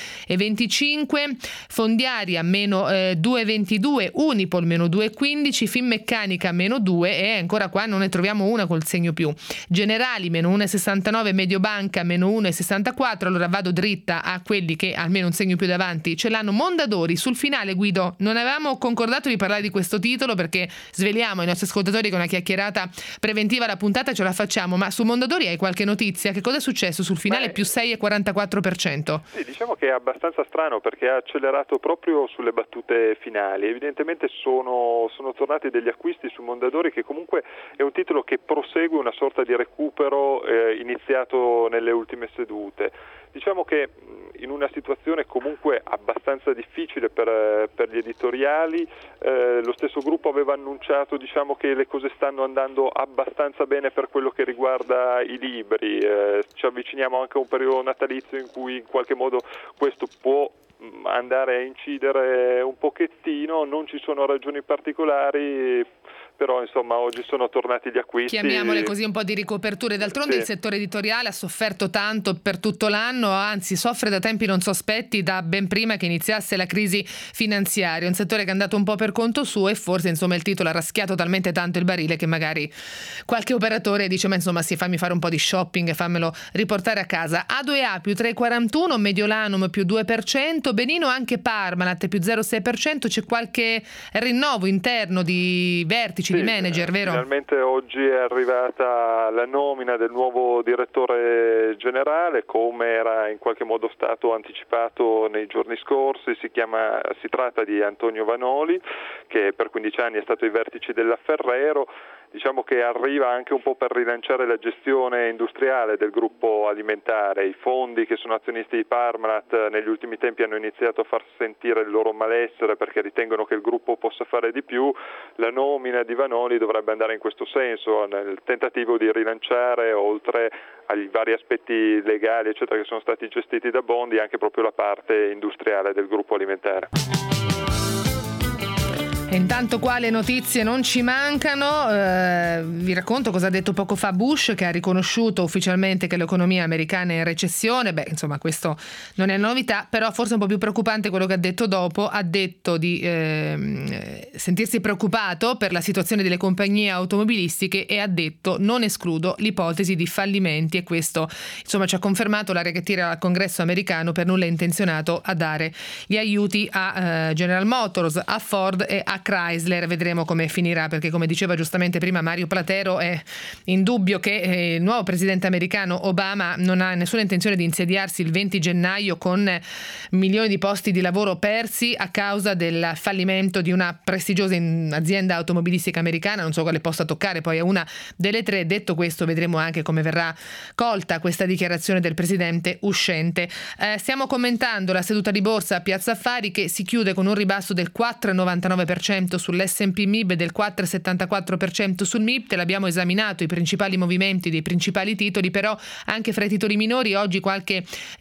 2,25, Fondiaria meno 2,22, Unipol meno 2,15, Finmeccanica meno 2, e ancora qua non ne troviamo una col segno più, Generali meno 1,69, 1,99, Mediobanca meno 1,64. Allora vado dritta a quelli che almeno un segno più davanti ce l'hanno. Mondadori, sul finale, Guido, non avevamo concordato di parlare di questo titolo perché sveliamo ai nostri ascoltatori che una chiacchierata preventiva la puntata ce la facciamo, ma su Mondadori hai qualche notizia? Che cosa è successo sul finale? Più 6,44%. Sì, diciamo che è abbastanza strano perché ha accelerato proprio sulle battute finali. Evidentemente sono tornati degli acquisti su Mondadori, che comunque è un titolo che prosegue una sorta di recupero iniziato nelle ultime sedute. Diciamo che in una situazione comunque abbastanza difficile per gli editoriali, lo stesso gruppo aveva annunciato, diciamo, che le cose stanno andando abbastanza bene per quello che riguarda i libri. Ci avviciniamo anche a un periodo natalizio in cui in qualche modo questo può andare a incidere un pochettino, non ci sono ragioni particolari, però insomma oggi sono tornati gli acquisti. Chiamiamole così, un po' di ricoperture. D'altronde sì. Il settore editoriale ha sofferto tanto per tutto l'anno, anzi soffre da tempi non sospetti, da ben prima che iniziasse la crisi finanziaria. Un settore che è andato un po' per conto suo e forse insomma il titolo ha raschiato talmente tanto il barile che magari qualche operatore dice ma insomma sì, fammi fare un po' di shopping e fammelo riportare a casa. A2A più 3,41, Mediolanum più 2%, Benino anche Parmalat più 0,6%. C'è qualche rinnovo interno di vertici, di manager, vero? Finalmente oggi è arrivata la nomina del nuovo direttore generale, come era in qualche modo stato anticipato nei giorni scorsi. Si tratta di Antonio Vanoli, che per 15 anni è stato ai vertici della Ferrero. Diciamo che arriva anche un po' per rilanciare la gestione industriale del gruppo alimentare. I fondi che sono azionisti di Parmalat negli ultimi tempi hanno iniziato a far sentire il loro malessere perché ritengono che il gruppo possa fare di più. La nomina di Vanoli dovrebbe andare in questo senso, nel tentativo di rilanciare, oltre agli vari aspetti legali eccetera che sono stati gestiti da Bondi, anche proprio la parte industriale del gruppo alimentare. E intanto qua le notizie non ci mancano. Vi racconto cosa ha detto poco fa Bush, che ha riconosciuto ufficialmente che l'economia americana è in recessione. Beh, insomma, questo non è novità, però forse un po' più preoccupante quello che ha detto dopo. Ha detto di sentirsi preoccupato per la situazione delle compagnie automobilistiche e ha detto non escludo l'ipotesi di fallimenti, e questo insomma ci ha confermato l'aria che tira al Congresso americano. Per nulla è intenzionato a dare gli aiuti a General Motors, a Ford e a Chrysler. Vedremo come finirà, perché come diceva giustamente prima Mario Platero, è indubbio che il nuovo presidente americano Obama non ha nessuna intenzione di insediarsi il 20 gennaio con milioni di posti di lavoro persi a causa del fallimento di una prestigiosa azienda automobilistica americana. Non so quale possa toccare poi a una delle tre. Detto questo, vedremo anche come verrà colta questa dichiarazione del presidente uscente. Stiamo commentando la seduta di borsa a Piazza Affari, che si chiude con un ribasso del 4,99% sull'S&P MIB e del 4,74% sul MIPT. L'abbiamo esaminato i principali movimenti dei principali titoli, però anche fra i titoli minori oggi qualche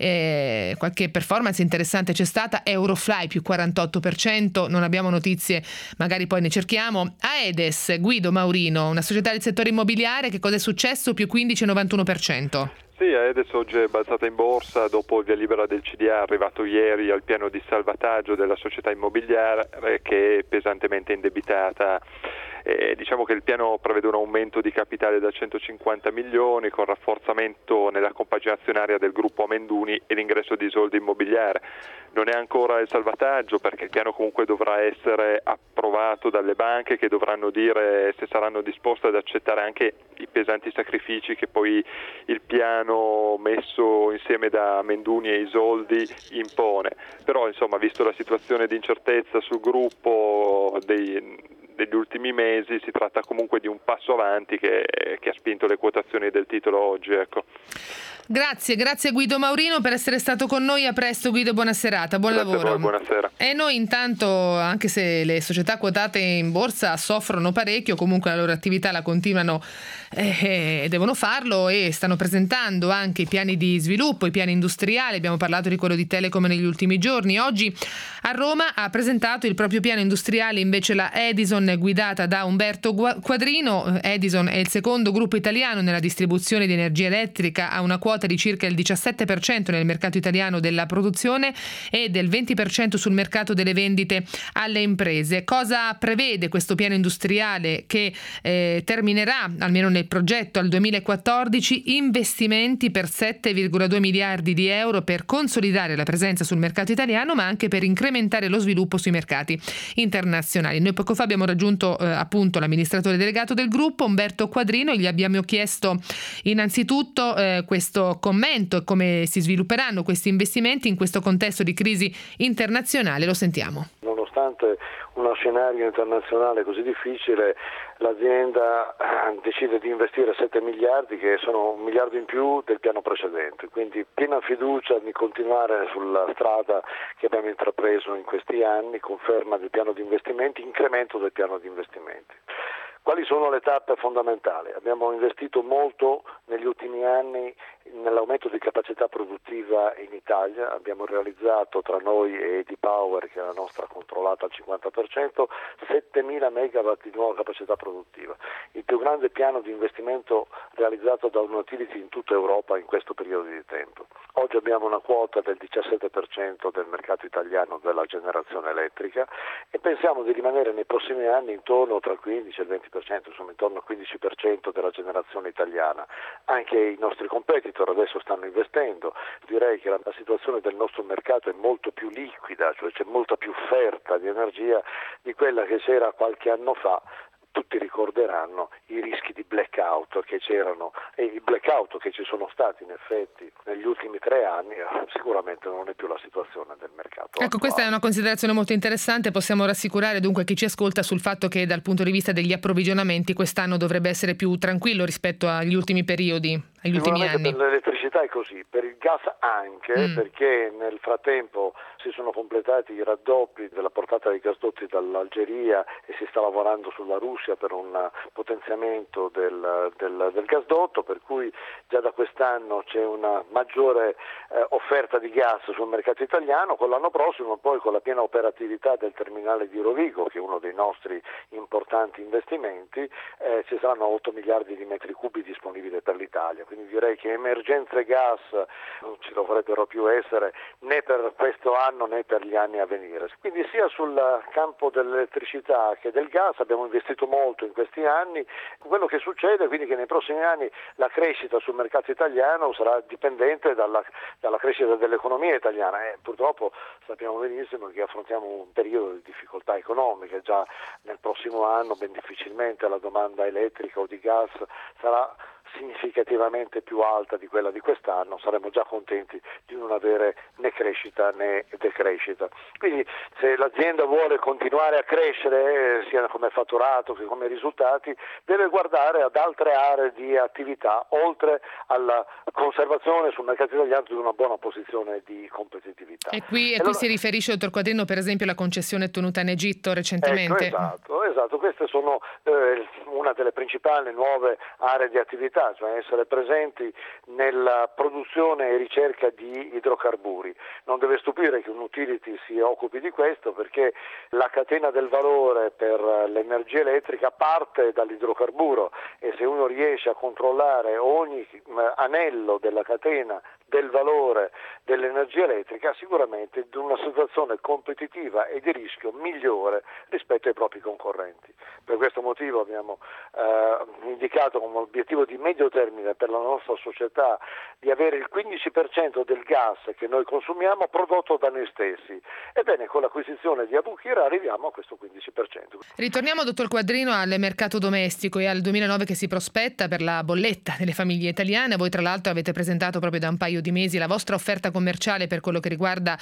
performance interessante c'è stata. Eurofly più 48%, non abbiamo notizie, magari poi ne cerchiamo. Aedes, Guido Maurino, una società del settore immobiliare, che cosa è successo? Più 15,91%. Sì, Aedes oggi è balzata in borsa dopo il via libera del CDA arrivato ieri al piano di salvataggio della società immobiliare, che è pesantemente indebitata. Diciamo che il piano prevede un aumento di capitale da 150 milioni con rafforzamento nella compagine azionaria del gruppo Amenduni e l'ingresso di Isolde Immobiliare. Non è ancora il salvataggio, perché il piano comunque dovrà essere approvato dalle banche, che dovranno dire se saranno disposte ad accettare anche i pesanti sacrifici che poi il piano messo insieme da Amenduni e Isoldi impone. Però insomma, visto la situazione di incertezza sul gruppo degli ultimi mesi, si tratta comunque di un passo avanti che ha spinto le quotazioni del titolo oggi, ecco. Grazie Guido Maurino per essere stato con noi. A presto Guido, buona serata, buon Grazie lavoro. A voi, buonasera. E noi intanto, anche se le società quotate in borsa soffrono parecchio, comunque la loro attività la continuano e devono farlo, e stanno presentando anche i piani di sviluppo, i piani industriali. Abbiamo parlato di quello di Telecom negli ultimi giorni. Oggi a Roma ha presentato il proprio piano industriale invece la Edison, guidata da Umberto Quadrino. Edison è il secondo gruppo italiano nella distribuzione di energia elettrica, ha una quota quota di circa il 17% nel mercato italiano della produzione e del 20% sul mercato delle vendite alle imprese. Cosa prevede questo piano industriale che terminerà, almeno nel progetto, al 2014? Investimenti per 7,2 miliardi di euro per consolidare la presenza sul mercato italiano, ma anche per incrementare lo sviluppo sui mercati internazionali. Noi poco fa abbiamo raggiunto appunto l'amministratore delegato del gruppo, Umberto Quadrino, e gli abbiamo chiesto innanzitutto questo commento e come si svilupperanno questi investimenti in questo contesto di crisi internazionale. Lo sentiamo. Nonostante uno scenario internazionale così difficile, l'azienda decide di investire 7 miliardi, che sono 1 miliardo in più del piano precedente, quindi piena fiducia di continuare sulla strada che abbiamo intrapreso in questi anni, conferma del piano di investimenti, incremento del piano di investimenti. Quali sono le tappe fondamentali? Abbiamo investito molto negli ultimi anni nell'aumento di capacità produttiva in Italia, abbiamo realizzato tra noi e ED-Power, che è la nostra controllata al 50%, 7.000 megawatt di nuova capacità produttiva, il più grande piano di investimento realizzato da un utility in tutta Europa in questo periodo di tempo. Oggi abbiamo una quota del 17% del mercato italiano della generazione elettrica e pensiamo di rimanere nei prossimi anni intorno tra il 15 e il 20%, insomma intorno al 15% della generazione italiana. Anche i nostri competitor adesso stanno investendo. Direi che la situazione del nostro mercato è molto più liquida, cioè c'è molta più offerta di energia di quella che c'era qualche anno fa. Tutti ricorderanno i rischi di blackout che c'erano e i blackout che ci sono stati in effetti negli ultimi 3 anni. Sicuramente non è più la situazione del mercato. Ecco, attuale. questa è una considerazione molto interessante. Possiamo rassicurare dunque chi ci ascolta sul fatto che dal punto di vista degli approvvigionamenti quest'anno dovrebbe essere più tranquillo rispetto agli ultimi periodi, agli ultimi anni. Per l'elettricità è così, per il gas anche, perché nel frattempo si sono completati i raddoppi della portata dei gasdotti dall'Algeria e si sta lavorando sulla Russia per un potenziamento del gasdotto, per cui già da quest'anno c'è una maggiore offerta di gas sul mercato italiano. Con l'anno prossimo poi, con la piena operatività del terminale di Rovigo, che è uno dei nostri importanti investimenti, ci saranno 8 miliardi di metri cubi disponibili per l'Italia, quindi direi che emergenze gas non ci dovrebbero più essere né per questo anno né per gli anni a venire. Quindi sia sul campo dell'elettricità che del gas abbiamo investito molto in questi anni. Quello che succede quindi è che nei prossimi anni la crescita sul mercato italiano sarà dipendente dalla crescita dell'economia italiana e purtroppo sappiamo benissimo che affrontiamo un periodo di difficoltà economiche. Già nel prossimo anno ben difficilmente la domanda elettrica o di gas sarà significativamente più alta di quella di quest'anno. Saremo già contenti di non avere né crescita né decrescita. Quindi se l'azienda vuole continuare a crescere sia come fatturato che come risultati, deve guardare ad altre aree di attività oltre alla conservazione sul mercato italiano di una buona posizione di competitività. E qui si riferisce, dottor Quadrino, per esempio alla concessione ottenuta in Egitto recentemente. Ecco, esatto. Queste sono una delle principali nuove aree di attività, cioè essere presenti nella produzione e ricerca di idrocarburi. Non deve stupire che un utility si occupi di questo, perché la catena del valore per l'energia elettrica parte dall'idrocarburo e se uno riesce a controllare ogni anello della catena del valore dell'energia elettrica, sicuramente in una situazione competitiva e di rischio migliore rispetto ai propri concorrenti. Per questo motivo abbiamo indicato come obiettivo di medio termine per la nostra società di avere il 15% del gas che noi consumiamo prodotto da noi stessi. Ebbene, con l'acquisizione di Abukir arriviamo a questo 15%. Ritorniamo, dottor Quadrino, al mercato domestico e al 2009 che si prospetta per la bolletta delle famiglie italiane. Voi tra l'altro avete presentato proprio da un paio di mesi la vostra offerta commerciale per quello che riguarda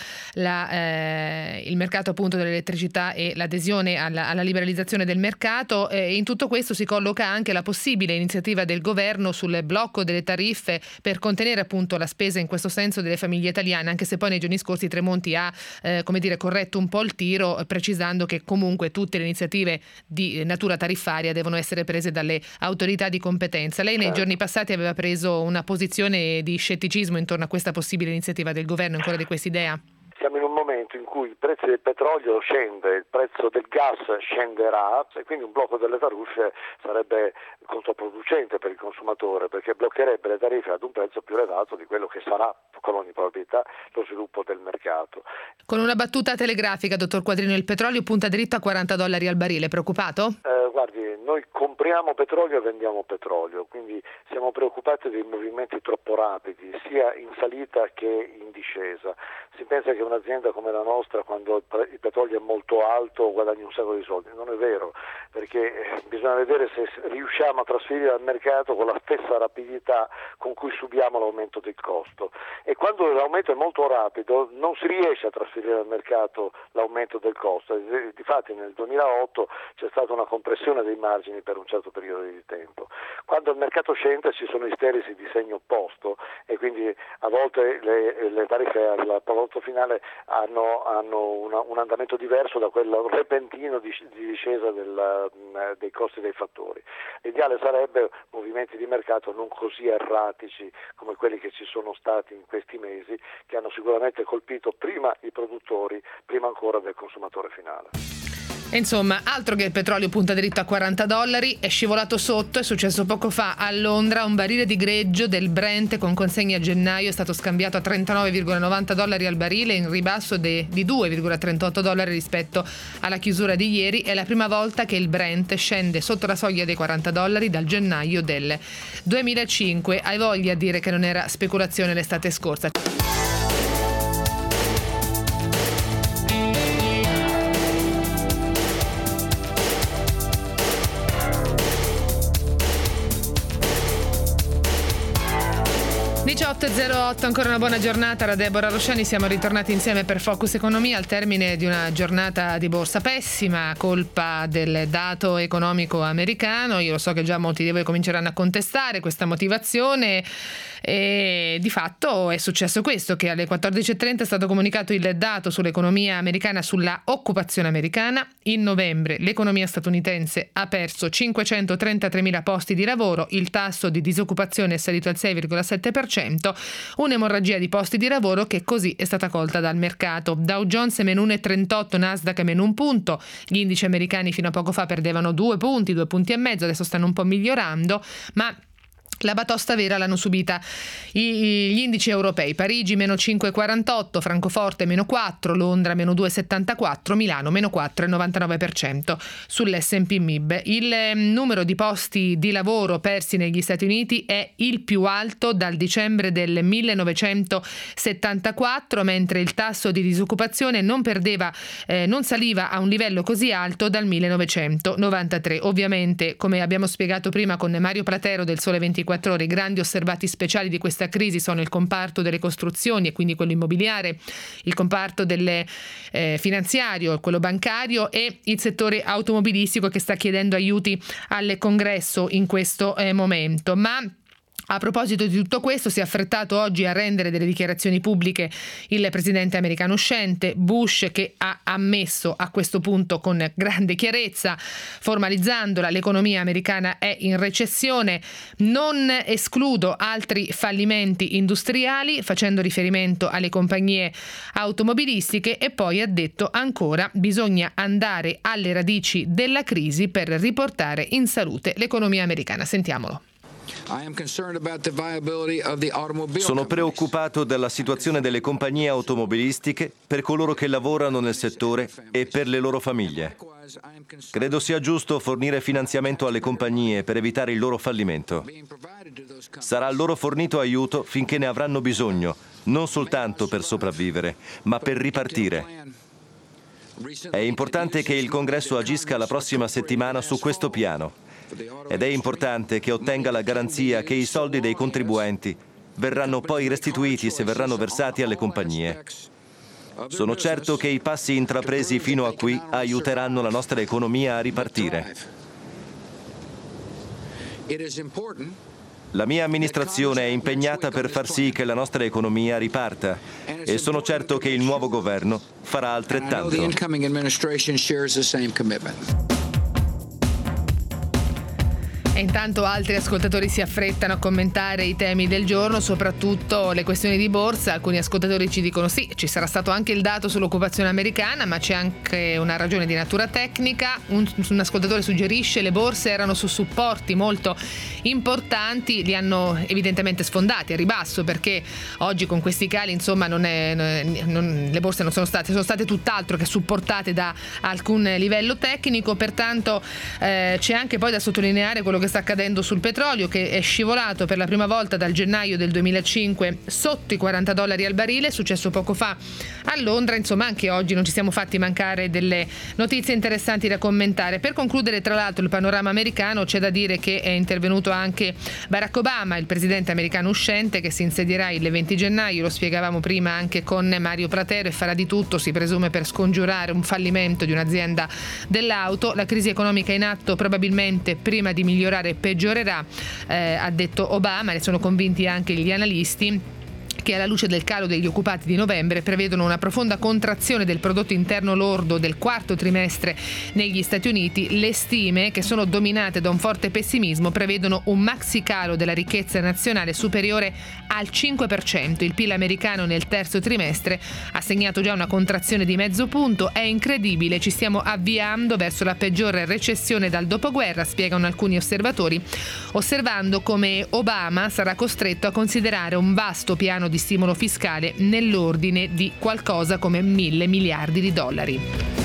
il mercato appunto dell'elettricità e l'adesione alla liberalizzazione del mercato. In tutto questo si colloca anche la possibile iniziativa del governo sul blocco delle tariffe per contenere appunto la spesa in questo senso delle famiglie italiane, anche se poi nei giorni scorsi Tremonti ha corretto un po' il tiro, precisando che comunque tutte le iniziative di natura tariffaria devono essere prese dalle autorità di competenza. Lei nei giorni passati aveva preso una posizione di scetticismo intorno a questa possibile iniziativa del governo, ancora di questa idea? siamo in un momento in cui il prezzo del petrolio scende, il prezzo del gas scenderà e quindi un blocco delle tariffe sarebbe controproducente per il consumatore, perché bloccherebbe le tariffe ad un prezzo più elevato di quello che sarà, con ogni probabilità, lo sviluppo del mercato. Con una battuta telegrafica, dottor Quadrino, il petrolio punta dritto a $40 al barile, preoccupato? Guardi, noi compriamo petrolio e vendiamo petrolio, quindi siamo preoccupati dei movimenti troppo rapidi, sia in salita che in discesa. Si pensa che un'azienda come la nostra, quando il petrolio è molto alto, guadagni un sacco di soldi. Non è vero, perché bisogna vedere se riusciamo a trasferire al mercato con la stessa rapidità con cui subiamo l'aumento del costo. E quando l'aumento è molto rapido non si riesce a trasferire al mercato l'aumento del costo. Difatti nel 2008 c'è stata una compressione dei margini per un certo periodo di tempo. Quando il mercato scende ci sono isteresi di segno opposto e quindi a volte le tariffe al prodotto finale hanno un andamento diverso da quello repentino di discesa dei costi dei fattori. L'ideale sarebbe movimenti di mercato non così erratici come quelli che ci sono stati in questi mesi, che hanno sicuramente colpito prima i produttori, prima ancora del consumatore finale. Insomma, altro che il petrolio punta dritto a $40, è scivolato sotto. È successo poco fa a Londra. Un barile di greggio del Brent con consegna a gennaio è stato scambiato a $39,90 al barile, in ribasso di $2,38 rispetto alla chiusura di ieri. È la prima volta che il Brent scende sotto la soglia dei $40 dal gennaio del 2005. Hai voglia a dire che non era speculazione l'estate scorsa. Ancora una buona giornata da Deborah Rosciani. Siamo ritornati insieme per Focus Economia al termine di una giornata di borsa pessima, colpa del dato economico americano. Io lo so che già molti di voi cominceranno a contestare questa motivazione e di fatto è successo questo, che alle 14.30 è stato comunicato il dato sull'economia americana, sulla occupazione americana. In novembre l'economia statunitense ha perso 533.000 posti di lavoro, il tasso di disoccupazione è salito al 6,7%, un'emorragia di posti di lavoro che così è stata colta dal mercato. Dow Jones è meno 1,38, Nasdaq è meno 1 punto, gli indici americani fino a poco fa perdevano 2 punti e mezzo, adesso stanno un po' migliorando, ma la batosta vera l'hanno subita gli indici europei. Parigi meno 5,48, Francoforte meno 4, Londra meno 2,74, Milano meno 4,99%. Sull'S&P MIB il numero di posti di lavoro persi negli Stati Uniti è il più alto dal dicembre del 1974, mentre il tasso di disoccupazione non saliva a un livello così alto dal 1993. Ovviamente, come abbiamo spiegato prima con Mario Platero del Sole 24 Ore, i grandi osservati speciali di questa crisi sono il comparto delle costruzioni e quindi quello immobiliare, il comparto del finanziario, quello bancario e il settore automobilistico che sta chiedendo aiuti al Congresso in questo momento. Ma a proposito di tutto questo, si è affrettato oggi a rendere delle dichiarazioni pubbliche il presidente americano uscente, Bush, che ha ammesso a questo punto con grande chiarezza, formalizzandola, l'economia americana è in recessione, non escludo altri fallimenti industriali, facendo riferimento alle compagnie automobilistiche, e poi ha detto ancora bisogna andare alle radici della crisi per riportare in salute l'economia americana. Sentiamolo. Sono preoccupato della situazione delle compagnie automobilistiche, per coloro che lavorano nel settore e per le loro famiglie. Credo sia giusto fornire finanziamento alle compagnie per evitare il loro fallimento. Sarà loro fornito aiuto finché ne avranno bisogno, non soltanto per sopravvivere, ma per ripartire. È importante che il Congresso agisca la prossima settimana su questo piano. Ed è importante che ottenga la garanzia che i soldi dei contribuenti verranno poi restituiti se verranno versati alle compagnie. Sono certo che i passi intrapresi fino a qui aiuteranno la nostra economia a ripartire. La mia amministrazione è impegnata per far sì che la nostra economia riparta e sono certo che il nuovo governo farà altrettanto. E intanto altri ascoltatori si affrettano a commentare i temi del giorno, soprattutto le questioni di borsa. Alcuni ascoltatori ci dicono sì, ci sarà stato anche il dato sull'occupazione americana, ma c'è anche una ragione di natura tecnica. Un ascoltatore suggerisce le borse erano su supporti molto importanti, li hanno evidentemente sfondati a ribasso, perché oggi con questi cali insomma le borse sono state tutt'altro che supportate da alcun livello tecnico. Pertanto c'è anche poi da sottolineare quello che sta accadendo sul petrolio, che è scivolato per la prima volta dal gennaio del 2005 sotto i $40 al barile, è successo poco fa a Londra. Insomma, anche oggi non ci siamo fatti mancare delle notizie interessanti da commentare. Per concludere, tra l'altro, il panorama americano, c'è da dire che è intervenuto anche Barack Obama, il presidente americano uscente, che si insedierà il 20 gennaio, lo spiegavamo prima anche con Mario Pratero, e farà di tutto, si presume, per scongiurare un fallimento di un'azienda dell'auto. La crisi economica in atto probabilmente prima di migliorare peggiorerà, ha detto Obama. Ne sono convinti anche gli analisti, che alla luce del calo degli occupati di novembre prevedono una profonda contrazione del prodotto interno lordo del quarto trimestre negli Stati Uniti. Le stime, che sono dominate da un forte pessimismo, prevedono un maxi calo della ricchezza nazionale superiore al 5%. Il PIL americano nel terzo trimestre ha segnato già una contrazione di mezzo punto. È incredibile, ci stiamo avviando verso la peggiore recessione dal dopoguerra, spiegano alcuni osservatori, osservando come Obama sarà costretto a considerare un vasto piano di stimolo fiscale nell'ordine di qualcosa come $1.000 miliardi.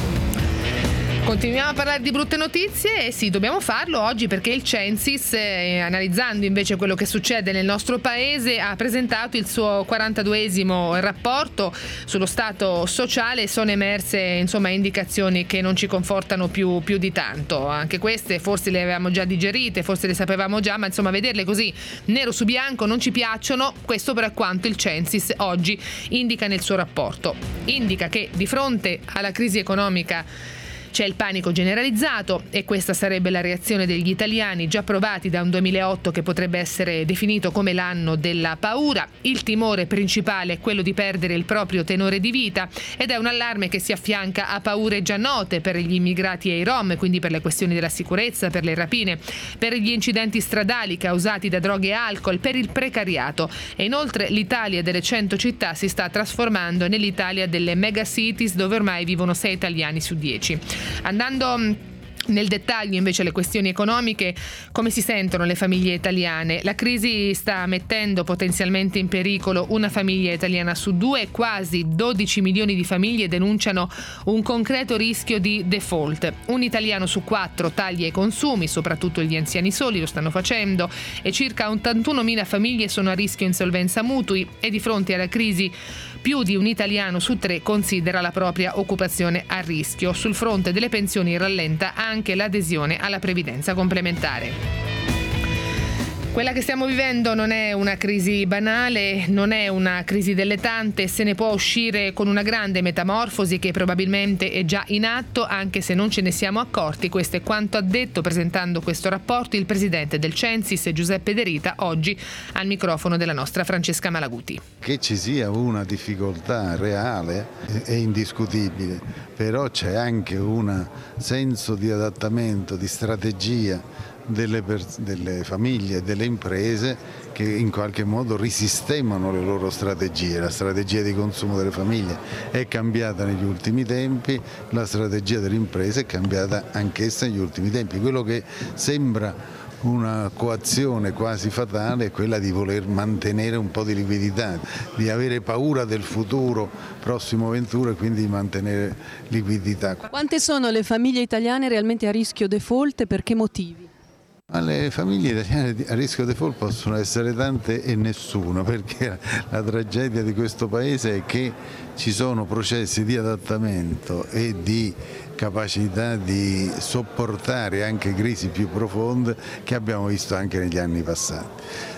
Continuiamo a parlare di brutte notizie, e sì, dobbiamo farlo oggi perché il Censis, analizzando invece quello che succede nel nostro paese, ha presentato il suo 42esimo rapporto sullo stato sociale. Sono emerse indicazioni che non ci confortano più di tanto. Anche queste forse le avevamo già digerite, forse le sapevamo già, ma vederle così nero su bianco non ci piacciono. Questo però è quanto il Censis oggi indica nel suo rapporto. Indica che di fronte alla crisi economica c'è il panico generalizzato, e questa sarebbe la reazione degli italiani, già provati da un 2008 che potrebbe essere definito come l'anno della paura. Il timore principale è quello di perdere il proprio tenore di vita, ed è un allarme che si affianca a paure già note per gli immigrati e i rom, quindi per le questioni della sicurezza, per le rapine, per gli incidenti stradali causati da droghe e alcol, per il precariato. E inoltre l'Italia delle 100 città si sta trasformando nell'Italia delle megacities, dove ormai vivono 6 italiani su 10. Andando nel dettaglio invece le questioni economiche, come si sentono le famiglie italiane? La crisi sta mettendo potenzialmente in pericolo una famiglia italiana su 2, quasi 12 milioni di famiglie denunciano un concreto rischio di default. Un italiano su 4 taglia i consumi, soprattutto gli anziani soli lo stanno facendo, e circa 81.000 famiglie sono a rischio insolvenza mutui, e di fronte alla crisi più di un italiano su 3 considera la propria occupazione a rischio. Sul fronte delle pensioni rallenta anche l'adesione alla previdenza complementare. Quella che stiamo vivendo non è una crisi banale, non è una crisi delle tante, se ne può uscire con una grande metamorfosi che probabilmente è già in atto, anche se non ce ne siamo accorti. Questo è quanto ha detto, presentando questo rapporto, il presidente del Censis, Giuseppe De Rita, oggi al microfono della nostra Francesca Malaguti. Che ci sia una difficoltà reale è indiscutibile, però c'è anche un senso di adattamento, di strategia delle famiglie e delle imprese che in qualche modo risistemano le loro strategie. La strategia di consumo delle famiglie è cambiata negli ultimi tempi, la strategia delle imprese è cambiata anch'essa negli ultimi tempi. Quello che sembra una coazione quasi fatale è quella di voler mantenere un po' di liquidità, di avere paura del futuro prossimo venturo e quindi di mantenere liquidità. Quante sono le famiglie italiane realmente a rischio default e per che motivi? Ma le famiglie italiane a rischio default possono essere tante e nessuno, perché la tragedia di questo Paese è che ci sono processi di adattamento e di capacità di sopportare anche crisi più profonde che abbiamo visto anche negli anni passati.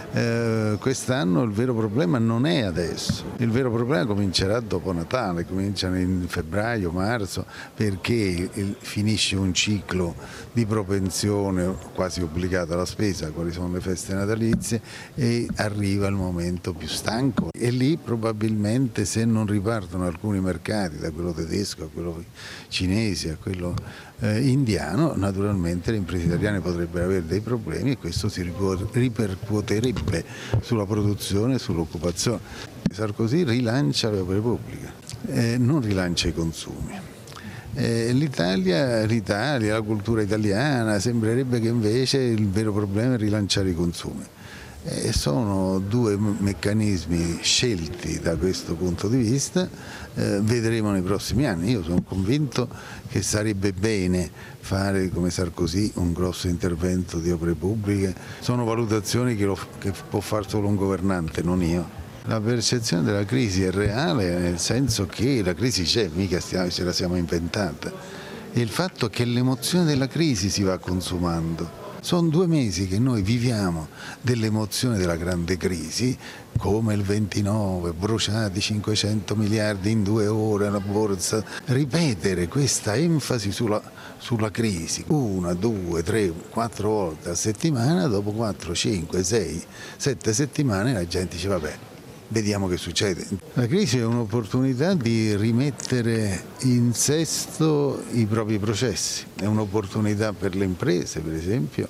Quest'anno il vero problema non è adesso, il vero problema comincerà dopo Natale, cominciano in febbraio, marzo, perché finisce un ciclo di propensione quasi obbligata alla spesa, quali sono le feste natalizie, e arriva il momento più stanco e lì probabilmente, se non ripartono alcuni mercati, da quello tedesco a quello cinese a quello indiano, naturalmente le imprese italiane potrebbero avere dei problemi e questo si ripercuoterebbe sulla produzione e sull'occupazione. Sarkozy rilancia le opere pubbliche, non rilancia i consumi. L'Italia, la cultura italiana, sembrerebbe che invece il vero problema è rilanciare i consumi. Sono due meccanismi scelti da questo punto di vista, vedremo nei prossimi anni. Io sono convinto che sarebbe bene fare come Sarkozy un grosso intervento di opere pubbliche, sono valutazioni che può fare solo un governante, non io. La percezione della crisi è reale, nel senso che la crisi c'è, mica ce la siamo inventata. E il fatto è che l'emozione della crisi si va consumando. Sono 2 mesi che noi viviamo dell'emozione della grande crisi, come il 29, bruciati 500 miliardi in 2 ore la borsa. Ripetere questa enfasi sulla crisi 1, 2, 3, 4 volte a settimana, dopo 4, 5, 6, 7 settimane la gente dice vabbè, vediamo che succede. La crisi è un'opportunità di rimettere in sesto i propri processi, è un'opportunità per le imprese, per esempio,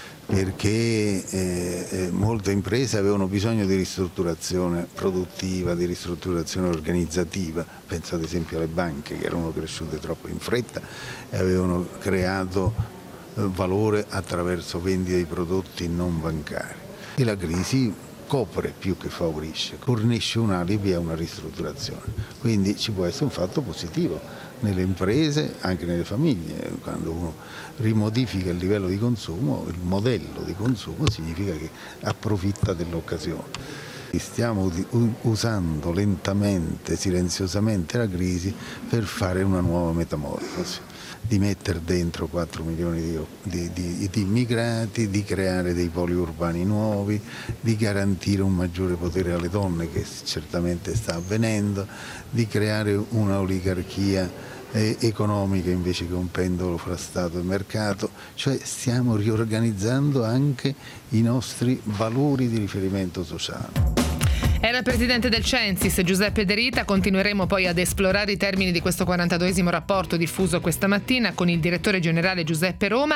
perché molte imprese avevano bisogno di ristrutturazione produttiva, di ristrutturazione organizzativa. Penso ad esempio alle banche, che erano cresciute troppo in fretta e avevano creato valore attraverso vendita di prodotti non bancari. E la crisi copre più che favorisce, fornisce un alibi a una ristrutturazione. Quindi ci può essere un fatto positivo nelle imprese, anche nelle famiglie. Quando uno rimodifica il livello di consumo, il modello di consumo, significa che approfitta dell'occasione. Stiamo usando lentamente, silenziosamente la crisi per fare una nuova metamorfosi, di mettere dentro 4 milioni di immigrati, di creare dei poli urbani nuovi, di garantire un maggiore potere alle donne, che certamente sta avvenendo, di creare una oligarchia economica invece che un pendolo fra Stato e mercato, cioè stiamo riorganizzando anche i nostri valori di riferimento sociale. Era il presidente del Censis, Giuseppe De Rita. Continueremo poi ad esplorare i termini di questo 42esimo rapporto diffuso questa mattina con il direttore generale Giuseppe Roma.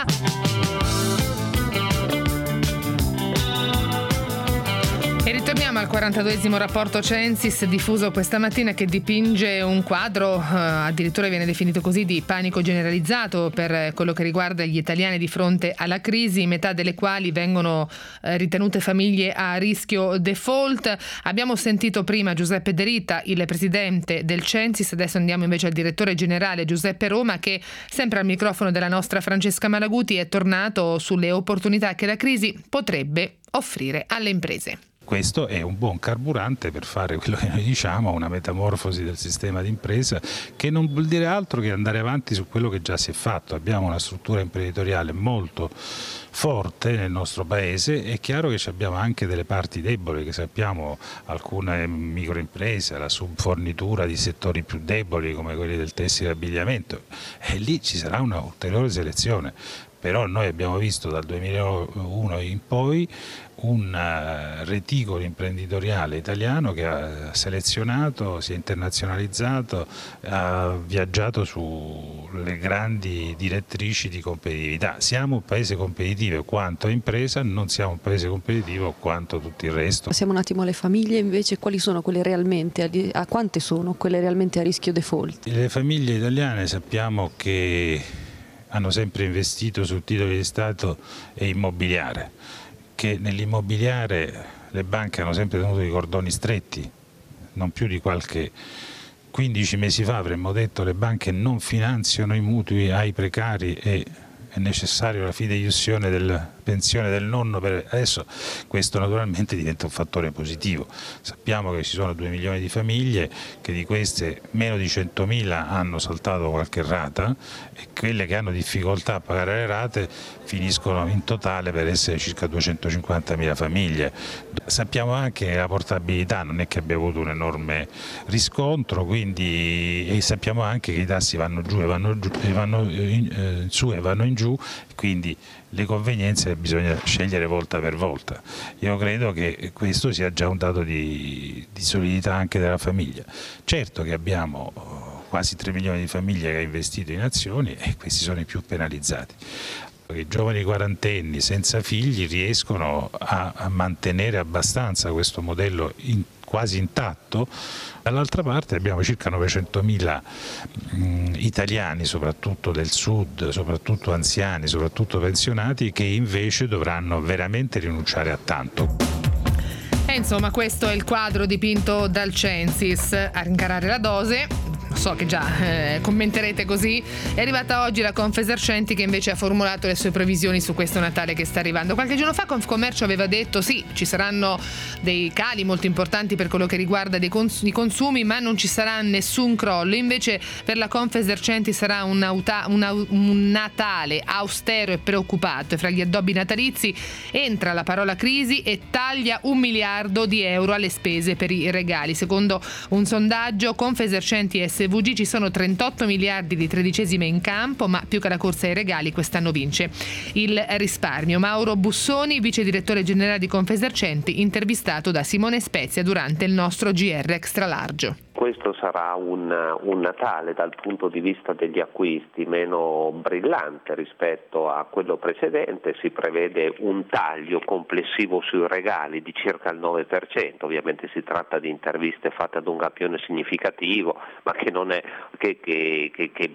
E ritorniamo al 42esimo rapporto Censis diffuso questa mattina, che dipinge un quadro, addirittura viene definito così, di panico generalizzato per quello che riguarda gli italiani di fronte alla crisi, metà delle quali vengono ritenute famiglie a rischio default. Abbiamo sentito prima Giuseppe De Rita, il presidente del Censis, adesso andiamo invece al direttore generale Giuseppe Roma, che sempre al microfono della nostra Francesca Malaguti è tornato sulle opportunità che la crisi potrebbe offrire alle imprese. Questo è un buon carburante per fare quello che noi diciamo, una metamorfosi del sistema di impresa, che non vuol dire altro che andare avanti su quello che già si è fatto. Abbiamo una struttura imprenditoriale molto forte nel nostro paese, è chiaro che abbiamo anche delle parti deboli, che sappiamo, alcune microimprese, la subfornitura di settori più deboli come quelli del tessile e abbigliamento, e lì ci sarà una ulteriore selezione. Però noi abbiamo visto dal 2001 in poi un reticolo imprenditoriale italiano che ha selezionato, si è internazionalizzato, ha viaggiato sulle grandi direttrici di competitività. Siamo un paese competitivo quanto impresa, non siamo un paese competitivo quanto tutto il resto. Passiamo un attimo alle famiglie invece, quali sono quelle realmente, a quante sono quelle realmente a rischio default? Le famiglie italiane sappiamo che hanno sempre investito su titoli di Stato e immobiliare, che nell'immobiliare le banche hanno sempre tenuto i cordoni stretti, non più di qualche 15 mesi fa avremmo detto le banche non finanziano i mutui ai precari e è necessario la fideiussione della pensione del nonno. Adesso questo naturalmente diventa un fattore positivo. Sappiamo che ci sono 2 milioni di famiglie, che di queste meno di 100.000 hanno saltato qualche rata, e quelle che hanno difficoltà a pagare le rate finiscono in totale per essere circa 250.000 famiglie. Sappiamo anche che la portabilità non è che abbia avuto un enorme riscontro, e sappiamo anche che i tassi vanno giù e vanno in su e vanno in giù, quindi le convenienze bisogna scegliere volta per volta. Io credo che questo sia già un dato di solidità anche della famiglia. Certo che abbiamo quasi 3 milioni di famiglie che hanno investito in azioni, e questi sono i più penalizzati. I giovani quarantenni senza figli riescono a mantenere abbastanza questo modello quasi intatto. Dall'altra parte abbiamo circa 900.000 italiani, soprattutto del sud, soprattutto anziani, soprattutto pensionati, che invece dovranno veramente rinunciare a tanto. Insomma, questo è il quadro dipinto dal Censis. A rincarare la dose, so che già commenterete così, è arrivata oggi la Confesercenti, che invece ha formulato le sue previsioni su questo Natale che sta arrivando. Qualche giorno fa Confcommercio aveva detto sì, ci saranno dei cali molto importanti per quello che riguarda i consumi, ma non ci sarà nessun crollo. Invece per la Confesercenti sarà un Natale austero e preoccupato, e fra gli addobbi natalizi entra la parola crisi e taglia 1 miliardo di euro alle spese per i regali. Secondo un sondaggio Confesercenti e SVG ci sono 38 miliardi di tredicesime in campo, ma più che la corsa ai regali quest'anno vince il risparmio. Mauro Bussoni, vice direttore generale di Confesercenti, intervistato da Simone Spezia durante il nostro GR Extra Large. Questo sarà un Natale dal punto di vista degli acquisti meno brillante rispetto a quello precedente. Si prevede un taglio complessivo sui regali di circa il 9%, ovviamente si tratta di interviste fatte ad un campione significativo, ma che non è che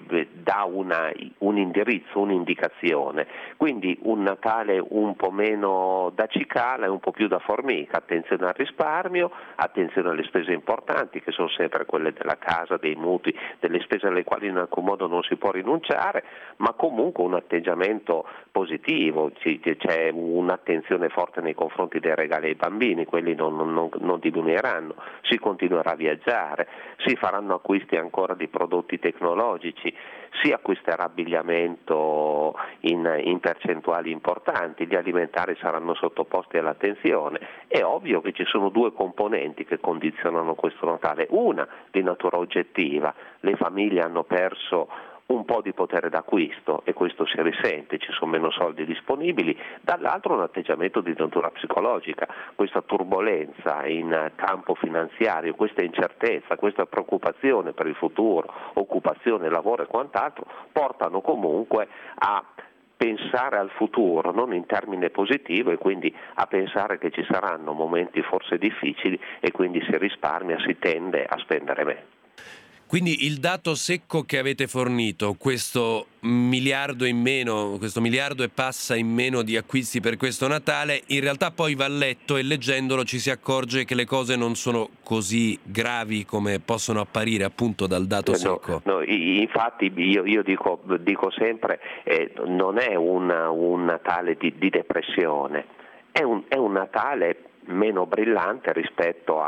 dà un indirizzo, un'indicazione. Quindi un Natale un po' meno da cicala e un po' più da formica. Attenzione al risparmio, attenzione alle spese importanti, che sono sempre quelle della casa, dei mutui, delle spese alle quali in alcun modo non si può rinunciare, ma comunque un atteggiamento positivo. C'è un'attenzione forte nei confronti dei regali ai bambini, quelli non diminuiranno, si continuerà a viaggiare, si faranno acquisti ancora di prodotti tecnologici, si acquisterà abbigliamento in percentuali importanti, gli alimentari saranno sottoposti all'attenzione. È ovvio che ci sono 2 componenti che condizionano questo Natale: una di natura oggettiva, le famiglie hanno perso un po' di potere d'acquisto e questo si risente, ci sono meno soldi disponibili; dall'altro un atteggiamento di natura psicologica. Questa turbolenza in campo finanziario, questa incertezza, questa preoccupazione per il futuro, occupazione, lavoro e quant'altro, portano comunque a pensare al futuro non in termine positivo, e quindi a pensare che ci saranno momenti forse difficili, e quindi si risparmia, si tende a spendere meno. Quindi il dato secco che avete fornito, questo miliardo in meno, questo miliardo e passa in meno di acquisti per questo Natale, in realtà poi va letto e leggendolo ci si accorge che le cose non sono così gravi come possono apparire appunto dal dato secco. No, infatti io dico sempre non è un Natale di depressione, è un Natale meno brillante rispetto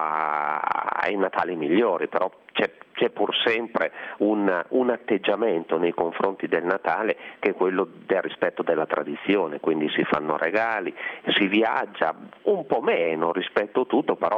ai Natali migliori, però c'è pur sempre un atteggiamento nei confronti del Natale che è quello del rispetto della tradizione, quindi si fanno regali, si viaggia un po' meno rispetto a tutto, però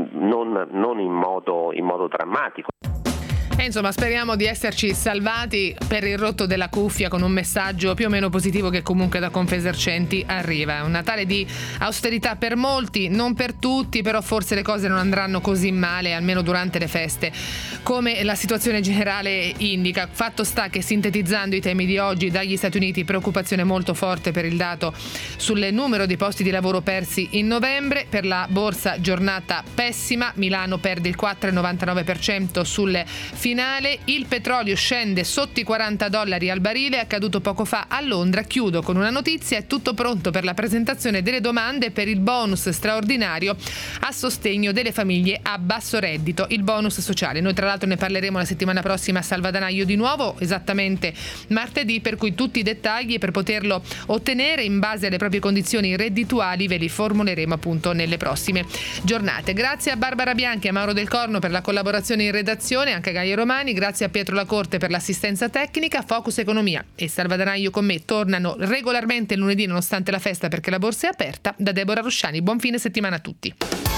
non in modo drammatico. Insomma, speriamo di esserci salvati per il rotto della cuffia con un messaggio più o meno positivo che comunque da Confesercenti arriva. Un Natale di austerità per molti, non per tutti, però forse le cose non andranno così male, almeno durante le feste, come la situazione generale indica. Fatto sta che, sintetizzando i temi di oggi, dagli Stati Uniti preoccupazione molto forte per il dato sul numero di posti di lavoro persi in novembre. Per la borsa giornata pessima, Milano perde il 4,99% sulle finale, il petrolio scende sotto i $40 al barile, accaduto poco fa a Londra. Chiudo con una notizia: è tutto pronto per la presentazione delle domande per il bonus straordinario a sostegno delle famiglie a basso reddito, il bonus sociale. Noi tra l'altro ne parleremo la settimana prossima a Salvadanaio di nuovo, esattamente martedì, per cui tutti i dettagli per poterlo ottenere in base alle proprie condizioni reddituali ve li formuleremo appunto nelle prossime giornate. Grazie a Barbara Bianchi e a Mauro Del Corno per la collaborazione in redazione, anche a Gaia Romani, grazie a Pietro Lacorte per l'assistenza tecnica. Focus Economia e Salvadanaio con me tornano regolarmente il lunedì nonostante la festa, perché la borsa è aperta. Da Deborah Rosciani, buon fine settimana a tutti.